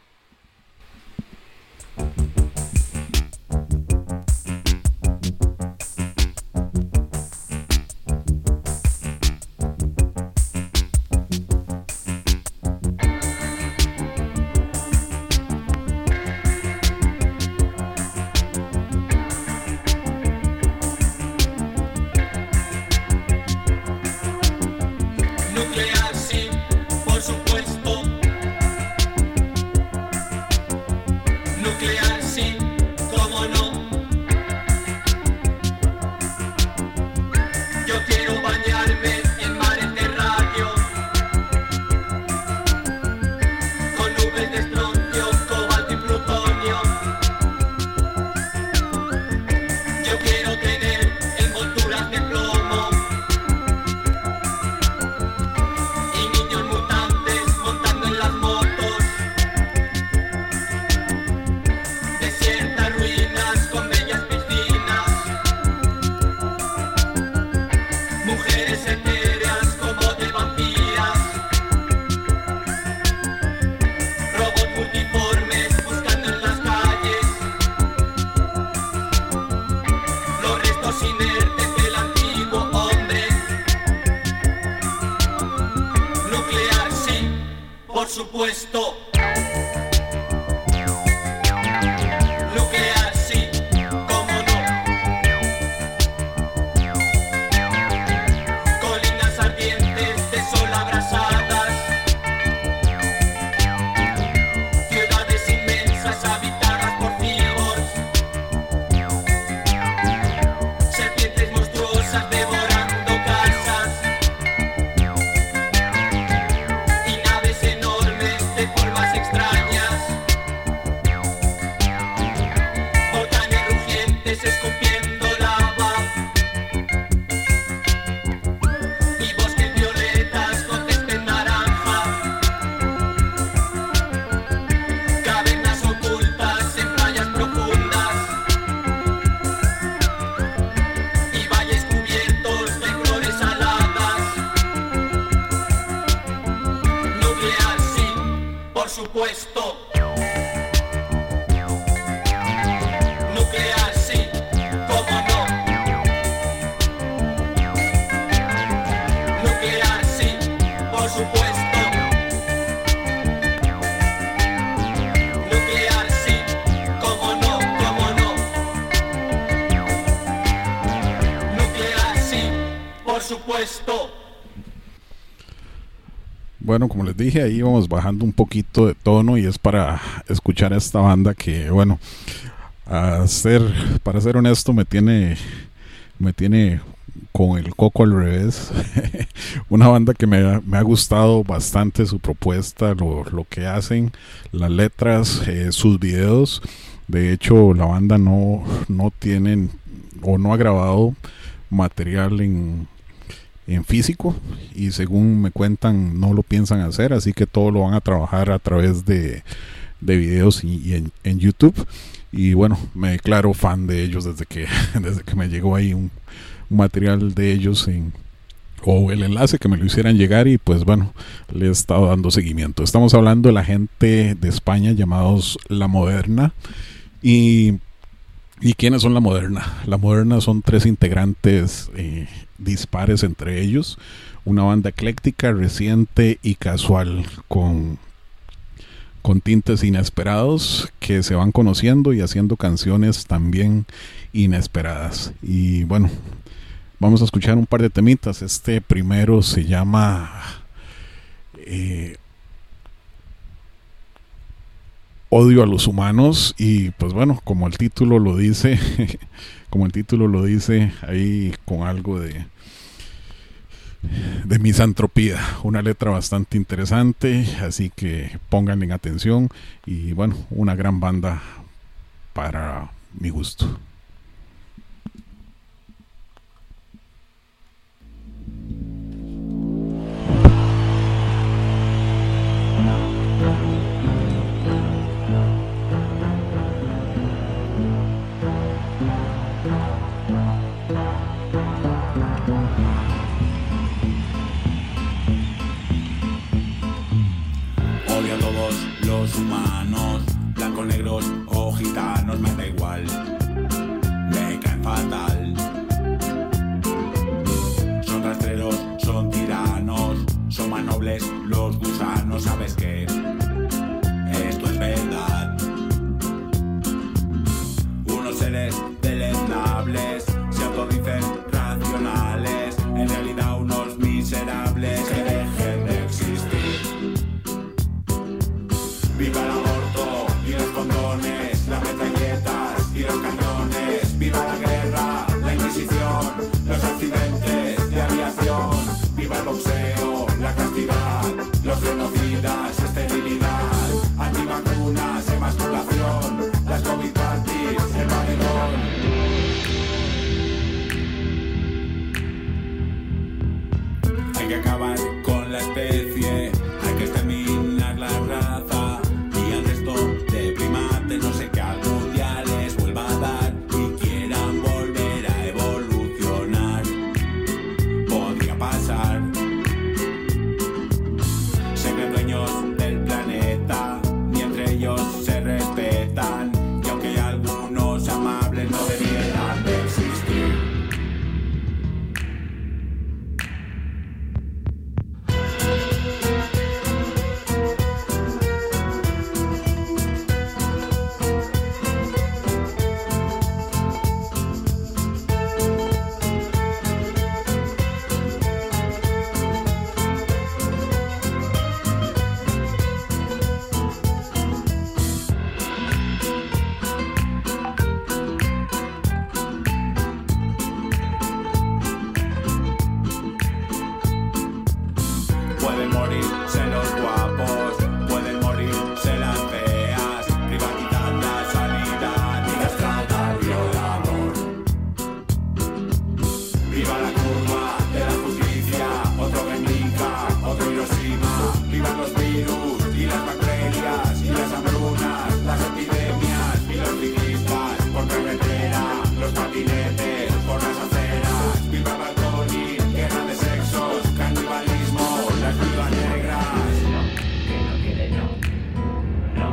Nuclear, sí, por supuesto. Nuclear, sí, cómo no. Yo quiero bañarme en mares de radio, con nubes de estroncio, cobalto y plutonio. Yo quiero tener envolturas de plomo y niños mutantes montando en las motos. Desiertas ruinas con bellas piscinas, mujeres etéreas como de vampiras, robots multiformes buscando en las calles los restos inertes del antiguo hombre. Nuclear, sí, por supuesto. Nuclear, sí, cómo no. Colinas ardientes de sol abrasadas, ciudades inmensas habitadas por cyborgs, serpientes monstruosas devorando casas y naves enormes de formas extrañas, volcanes rugientes escupiendo lava y bosques violetas con césped naranja, cavernas ocultas en playas profundas y valles cubiertos de flores aladas. Nuclear, sí, por supuesto. Nuclear, sí, cómo no. Nuclear, sí, por supuesto. Nuclear, sí, cómo no, cómo no. Nuclear, sí, por supuesto. Bueno, como les dije, ahí vamos bajando un poquito de tono y es para escuchar a esta banda que, bueno, a ser, para ser honesto, me tiene, me tiene con el coco al revés. Una banda que me ha, me ha gustado bastante su propuesta, lo, lo que hacen, las letras, eh, sus videos. De hecho, la banda no, no tienen o no ha grabado material en en físico y según me cuentan no lo piensan hacer, así que todo lo van a trabajar a través de, de videos y, y en, en YouTube. Y bueno, me declaro fan de ellos desde que desde que me llegó ahí un, un material de ellos en, o el enlace que me lo hicieran llegar, y pues bueno, le he estado dando seguimiento. Estamos hablando de la gente de España llamados La Moderna. y ¿Y quiénes son La Moderna? La Moderna son tres integrantes eh, dispares entre ellos, una banda ecléctica, reciente y casual, con, con tintes inesperados, que se van conociendo y haciendo canciones también inesperadas. Y bueno, vamos a escuchar un par de temitas. Este primero se llama eh, Odio a los humanos, y pues bueno, como el título lo dice, como el título lo dice, ahí con algo de de misantropía, una letra bastante interesante, así que pónganle atención y bueno, una gran banda para mi gusto. Odio a todos los humanos, blancos, negros o gitanos, me da igual, me caen fatal. Son rastreros, son tiranos, son más nobles los gusanos, ¿sabes qué? Esto es verdad. Unos seres deleznables se autodicen racionales, en realidad unos miserables que dejen de existir. Viva el aborto y los condones, las metralletas y los cañones. Viva la guerra, la inquisición, los accidentes de aviación. Viva el boxeo, la castidad, los genocidas, esterilidad, antivacunas, emasculación, las COVID parties, el malecón. Hay que acabar con la especie, hay que exterminar la raza. De primates, no sé qué algún día les vuelva a dar y quieran volver a evolucionar. Podría pasar. Se creen dueños del planeta, ni entre ellos se respetan. Y aunque algunos amables no debieran de existir. Pueden morirse los guapos, pueden morirse las feas, privatizar la sanidad y castigar al violador. Viva la curva de la justicia, otro Guernica, otro Hiroshima. Vivan los virus y las bacterias y las hambrunas, las epidemias y los ciclistas por carretera, los patinetes por las aceras. Viva el balcón, guerra de sexos, canibalismo, las viudas negras. Que no quiere no, no,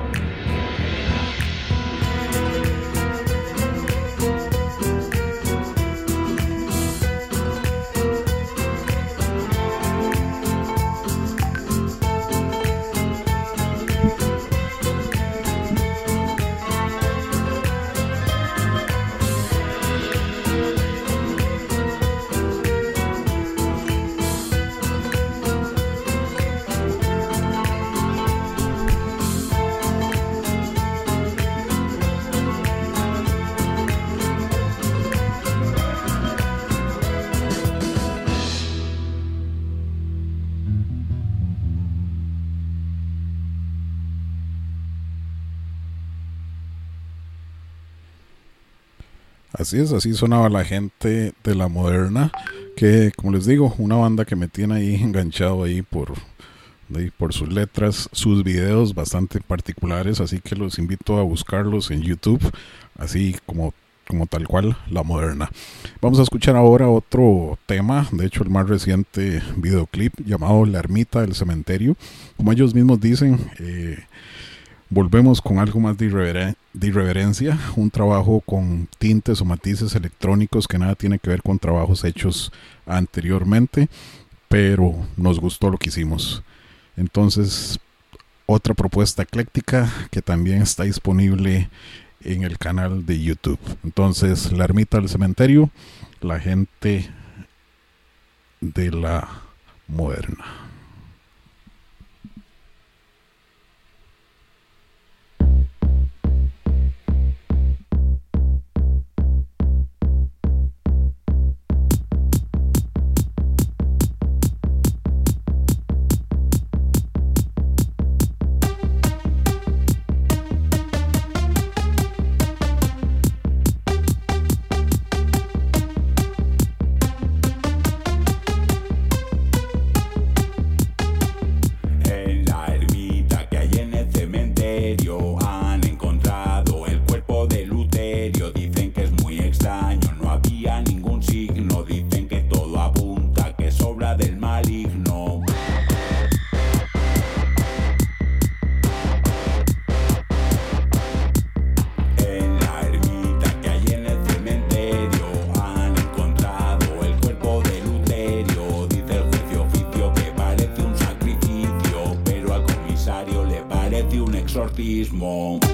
Así es, así sonaba la gente de La Moderna, que como les digo, una banda que me tiene ahí enganchado ahí por, ahí por sus letras, sus videos bastante particulares, así que los invito a buscarlos en YouTube, así como, como tal cual, La Moderna. Vamos a escuchar ahora otro tema, de hecho el más reciente videoclip llamado La Ermita del Cementerio. Como ellos mismos dicen, eh, volvemos con algo más de, irreveren- de irreverencia, un trabajo con tintes o matices electrónicos que nada tiene que ver con trabajos hechos anteriormente, pero nos gustó lo que hicimos. Entonces, otra propuesta ecléctica que también está disponible en el canal de YouTube. Entonces, La Ermita del Cementerio, la gente de La Moderna. resortismo.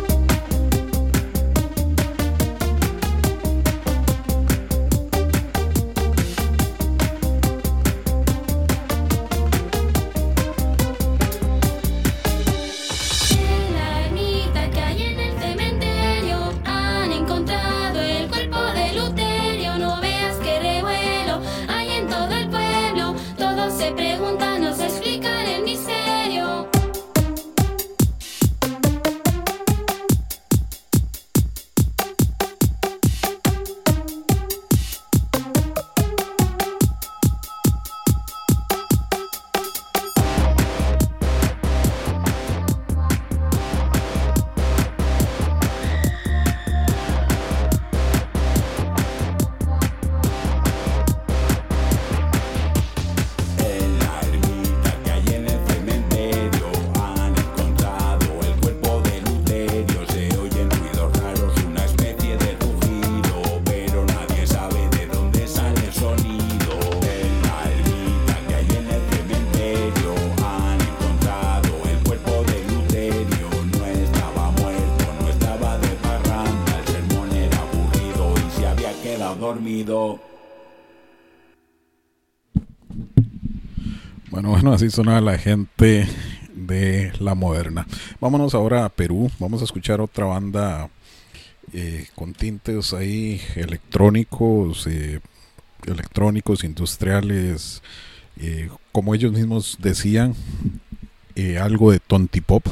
Bueno, bueno, así sonaba la gente de La Moderna. Vámonos ahora a Perú. Vamos a escuchar otra banda eh, con tintes ahí electrónicos, eh, electrónicos, industriales, eh, como ellos mismos decían, eh, algo de tontipop.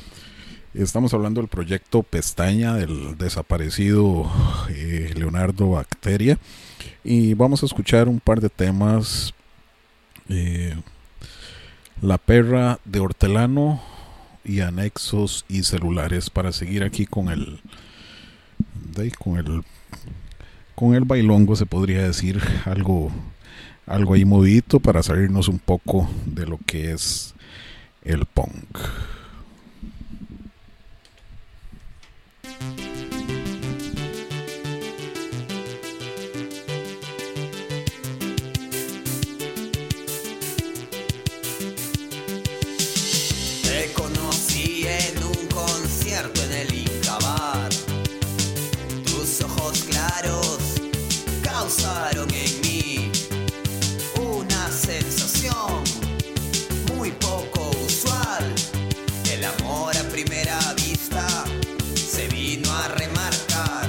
Estamos hablando del proyecto Pestaña del desaparecido eh, Leonardo Bacteria, y vamos a escuchar un par de temas. eh, La Perra de Hortelano y Anexos y Celulares, para seguir aquí con el con el con el bailongo, se podría decir, algo algo ahí movidito para salirnos un poco de lo que es el punk. Te conocí en un concierto en el Inca Bar. Tus ojos claros causaron en mí una sensación muy poco usual. El amor a primera vista se vino a remarcar.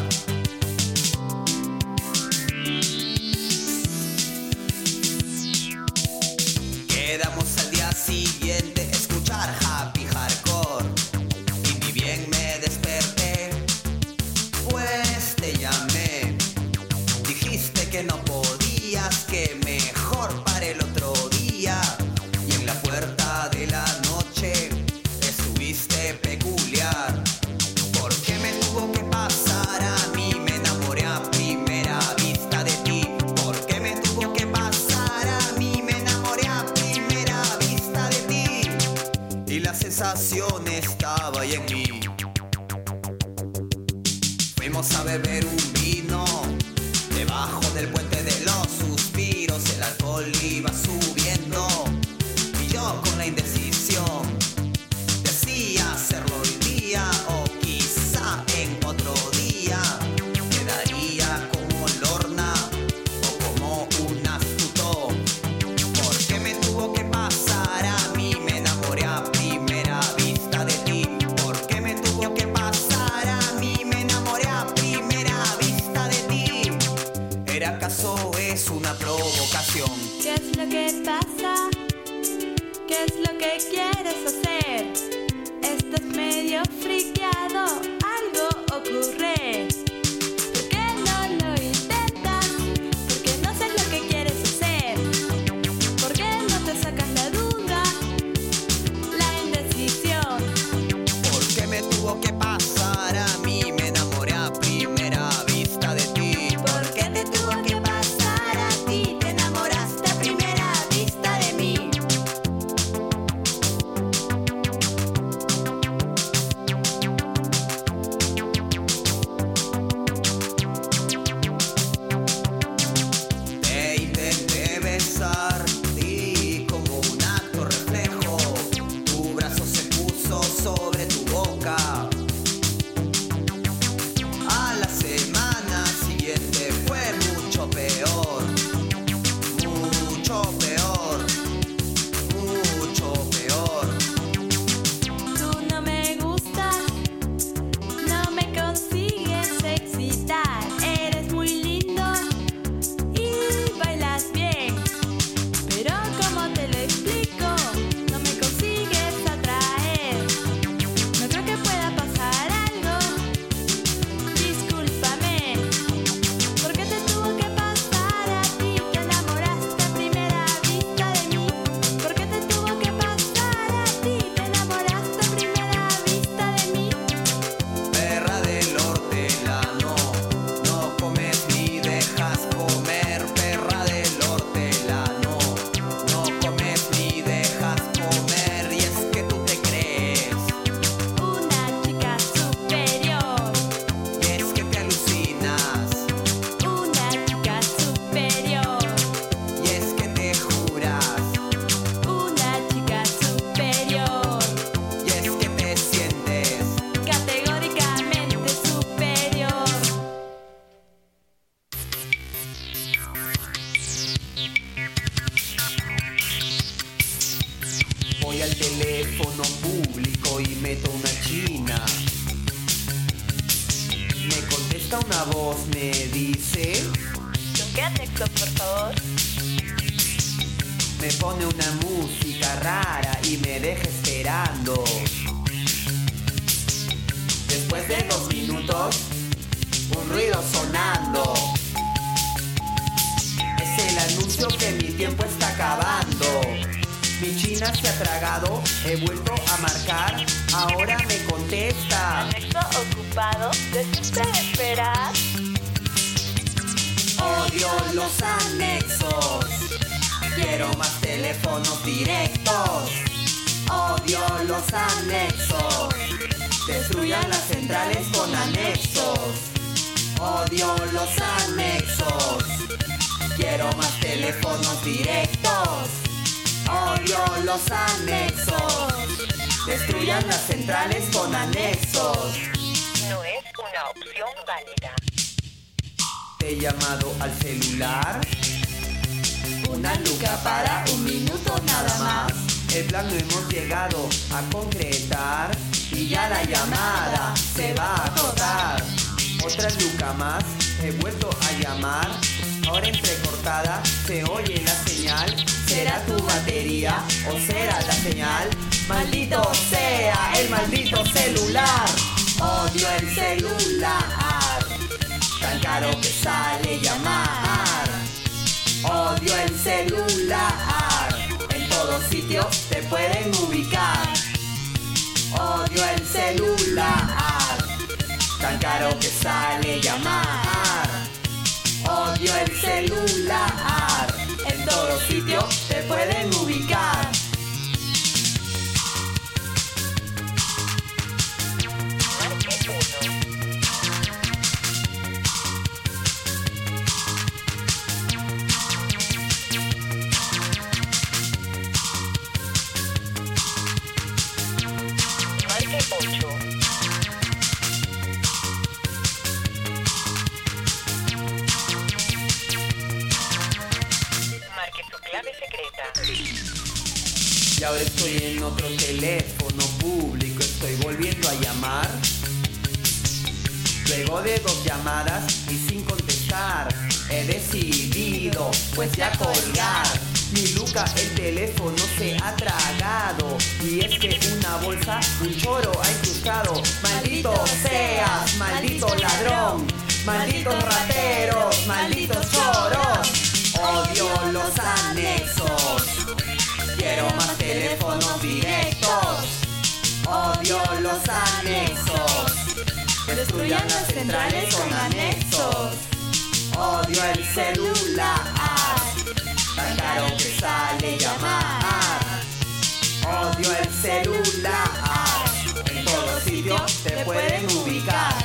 Quedamos al día siguiente a escuchar Happy Hardcore, y ni bien me desperté, pues te llamé. Dijiste que no podías, que mejor para el otro día, y en la puerta de la noche estuviste peculiar. ¿Por qué me tuvo que pasar a mí? Me enamoré a primera vista de ti. ¿Por qué me tuvo que pasar a mí? Me enamoré a primera vista de ti. Y la sensación estaba ahí en mí. Fuimos a beber un vino debajo del puente de los suspiros. El alcohol iba subiendo y yo con la indecisión decía hacerlo hoy día o quizá en otro día. Quedaría como Lorna o como un astuto. ¿Por qué me tuvo que pasar a mí? Me enamoré a primera vista de ti. ¿Por qué me tuvo que pasar a mí? Me enamoré a primera vista de ti. ¿Era acaso es una provocación? ¿Qué es lo que pasa? ¿Qué es lo que quieres hacer? Estás medio friqueado, algo ocurre. ¿Por qué no lo intentas? Porque no sé lo que quieres hacer. ¿Por qué no te sacas la duda, la indecisión? ¿Por qué me tuvo que pasar a mí? Me enamoré a primera vista de ti. ¿Por qué te tuvo que pasar a ti? Te enamoraste a primera vista de mí. Voy al teléfono público y meto una china. Me contesta una voz, me dice: ¿Con qué anexo, por favor? Me pone una música rara y me deja esperando. Después de dos minutos, un ruido sonando. Es el anuncio que mi tiempo está acabando. Mi china se ha tragado, he vuelto a marcar, ahora me contesta: Anexo ocupado, ¿desiste esperar? Odio los anexos, quiero más teléfonos directos. Odio los anexos, destruyan las centrales con anexos. Odio los anexos, quiero más teléfonos directos. Odio los anexos, destruyan las centrales con anexos. No es una opción válida. Te he llamado al celular, una luca para un minuto nada más. El plan lo hemos llegado a concretar y ya la llamada se va a cortar. Otra luca más, he vuelto a llamar, ahora entrecortada se oye la señal. ¿Será tu batería o será la señal? Maldito sea el maldito celular. Odio el celular, tan caro que sale llamar. Odio el celular, en todos sitios te pueden ubicar. Odio el celular, tan caro que sale llamar. Odio el celular, en todos sitios te pueden ubicar. Marque uno. Marque ocho. Marque su clave secreta. Y ahora estoy en otro teléfono público, estoy volviendo a llamar. Luego de dos llamadas y sin contestar, he decidido pues ya colgar. Mi luca el teléfono se ha tragado, y es que una bolsa un choro ha incrustado. Maldito seas, maldito ladrón, malditos rateros, malditos choros. Odio los anexos, quiero más teléfonos directos. Odio los anexos, destruyan las centrales con anexos. Odio el celular, tan caro que sale llamar. Odio el celular, en todos sitios te pueden ubicar.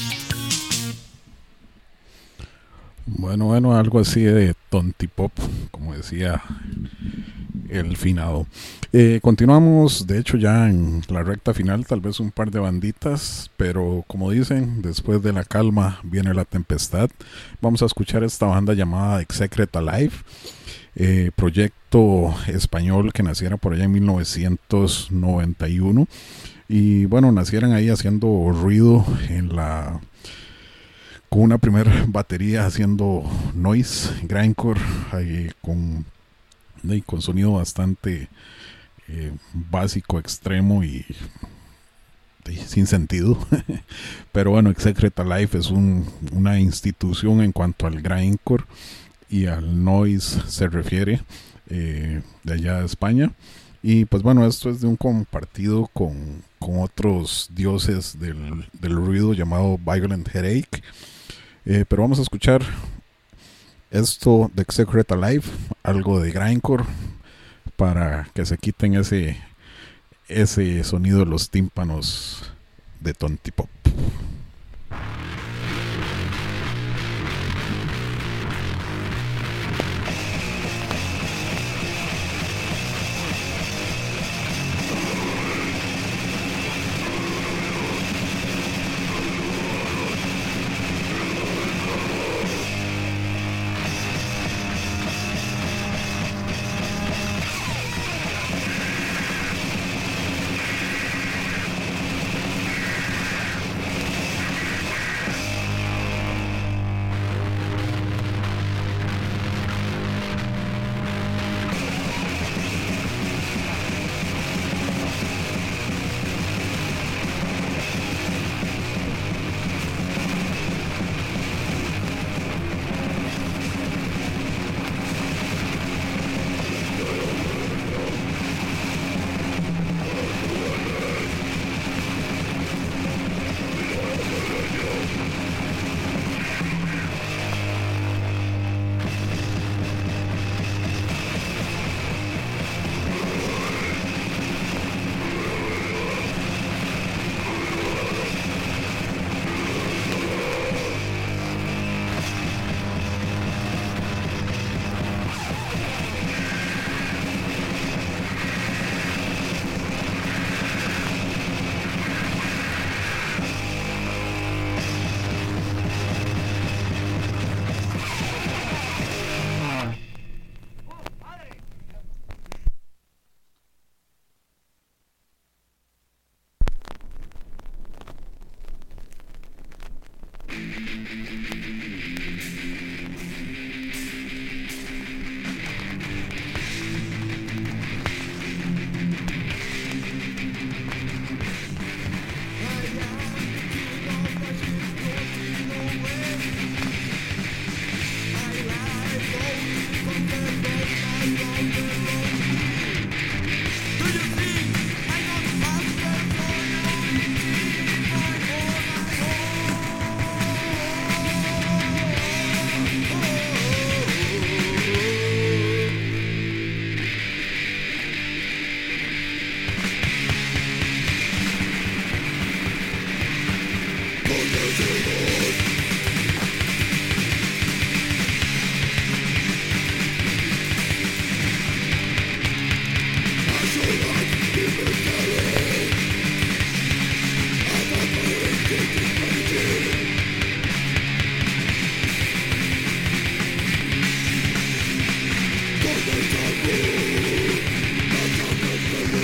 Bueno, bueno, algo así de tontipop, como decía el finado. Eh, continuamos, de hecho, ya en la recta final, tal vez un par de banditas, pero como dicen, después de la calma viene la tempestad. Vamos a escuchar esta banda llamada Secret Alive, eh, proyecto español que naciera por allá en mil novecientos noventa y uno. Y bueno, nacieran ahí haciendo ruido en la... con una primera batería haciendo noise, grindcore, ahí con, ahí con sonido bastante eh, básico, extremo y, y sin sentido. Pero bueno, Secret Alive es un, una institución en cuanto al grindcore y al noise se refiere, eh, de allá de España. Y pues bueno, esto es de un compartido con, con otros dioses del, del ruido llamado Violent Headache. Eh, pero vamos a escuchar esto de Secret Alive, algo de grindcore, para que se quiten ese ese sonido de los tímpanos de tontipop.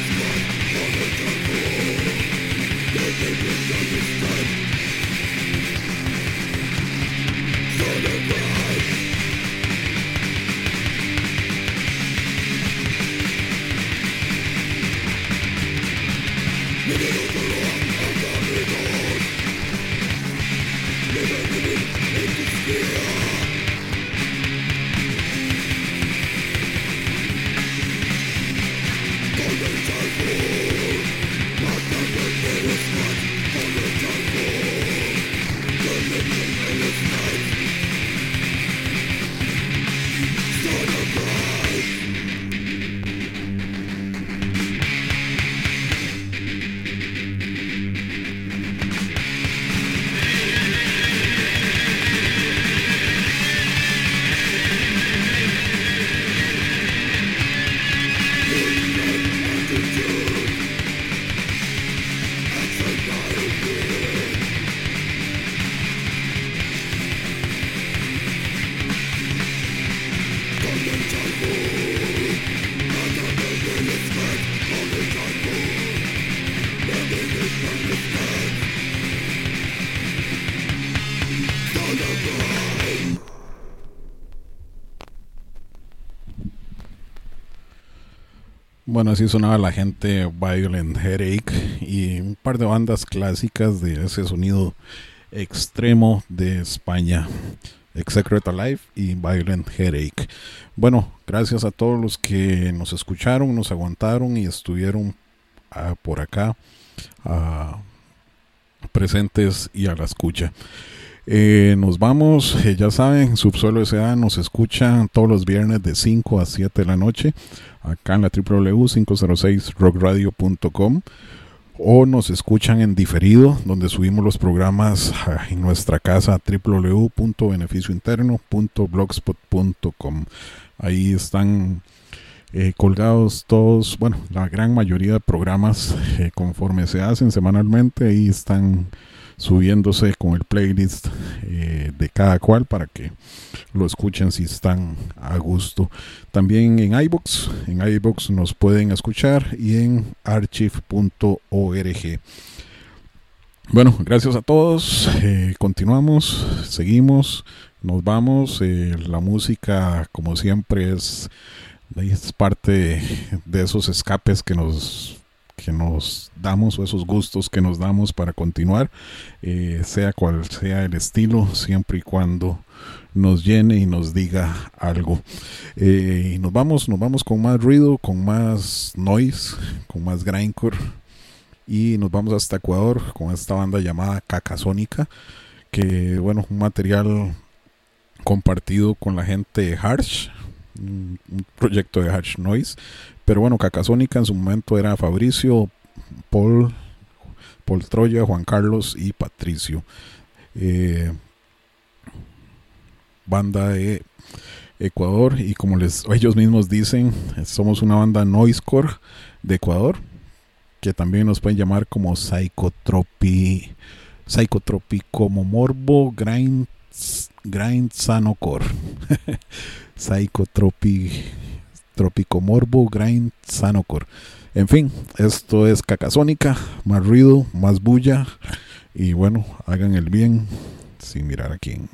Bueno, así sonaba la gente Violent Headache y un par de bandas clásicas de ese sonido extremo de España, Execrate Alive y Violent Headache. Bueno, gracias a todos los que nos escucharon, nos aguantaron y estuvieron uh, por acá uh, presentes y a la escucha. Eh, nos vamos, eh, ya saben, Subsuelo S A nos escuchan todos los viernes de cinco a siete de la noche acá en la doble u doble u doble u punto quinientos seis rock radio punto com, o nos escuchan en diferido donde subimos los programas en nuestra casa doble u doble u doble u punto beneficio interno punto blogspot punto com. Ahí están eh, colgados todos, bueno, la gran mayoría de programas eh, conforme se hacen semanalmente, ahí están subiéndose con el playlist eh, de cada cual para que lo escuchen si están a gusto. También en iVoox, en iVoox nos pueden escuchar y en archive punto org. Bueno, gracias a todos, eh, continuamos, seguimos, nos vamos, eh, la música como siempre es, es parte de, de esos escapes que nos que nos damos, o esos gustos que nos damos para continuar, eh, sea cual sea el estilo, siempre y cuando nos llene y nos diga algo. Eh, y nos vamos, nos vamos con más ruido, con más noise, con más grindcore, y nos vamos hasta Ecuador con esta banda llamada Cacasónica, que bueno, un material compartido con la gente de Harsh, un proyecto de Harsh Noise. Pero bueno, Cacasónica en su momento era Fabricio, Paul, Paul Troya, Juan Carlos y Patricio. Eh, banda de Ecuador, y como les, ellos mismos dicen, somos una banda noisecore de Ecuador, que también nos pueden llamar como Psychotropi, Psychotropicomorbo Grind, Grind Sanocore. Psychotropi Tropicomorbo Grind Sanocore. En fin, esto es Cacasónica, más ruido, más bulla, y bueno, hagan el bien sin mirar a quién.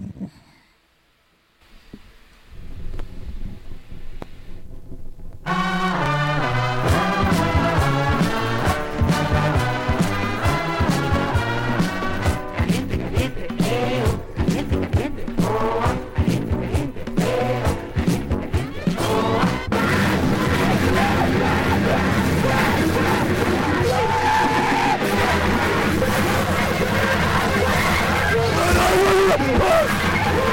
Oh!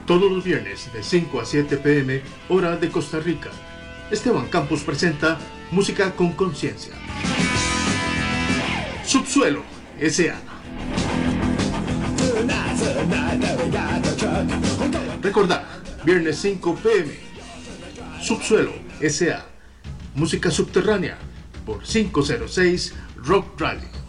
Todos los viernes de cinco a siete p m hora de Costa Rica. Esteban Campos presenta Música con Conciencia. Subsuelo S A. Recordad, viernes cinco p m Subsuelo S A. Música subterránea por quinientos seis Rock Radio.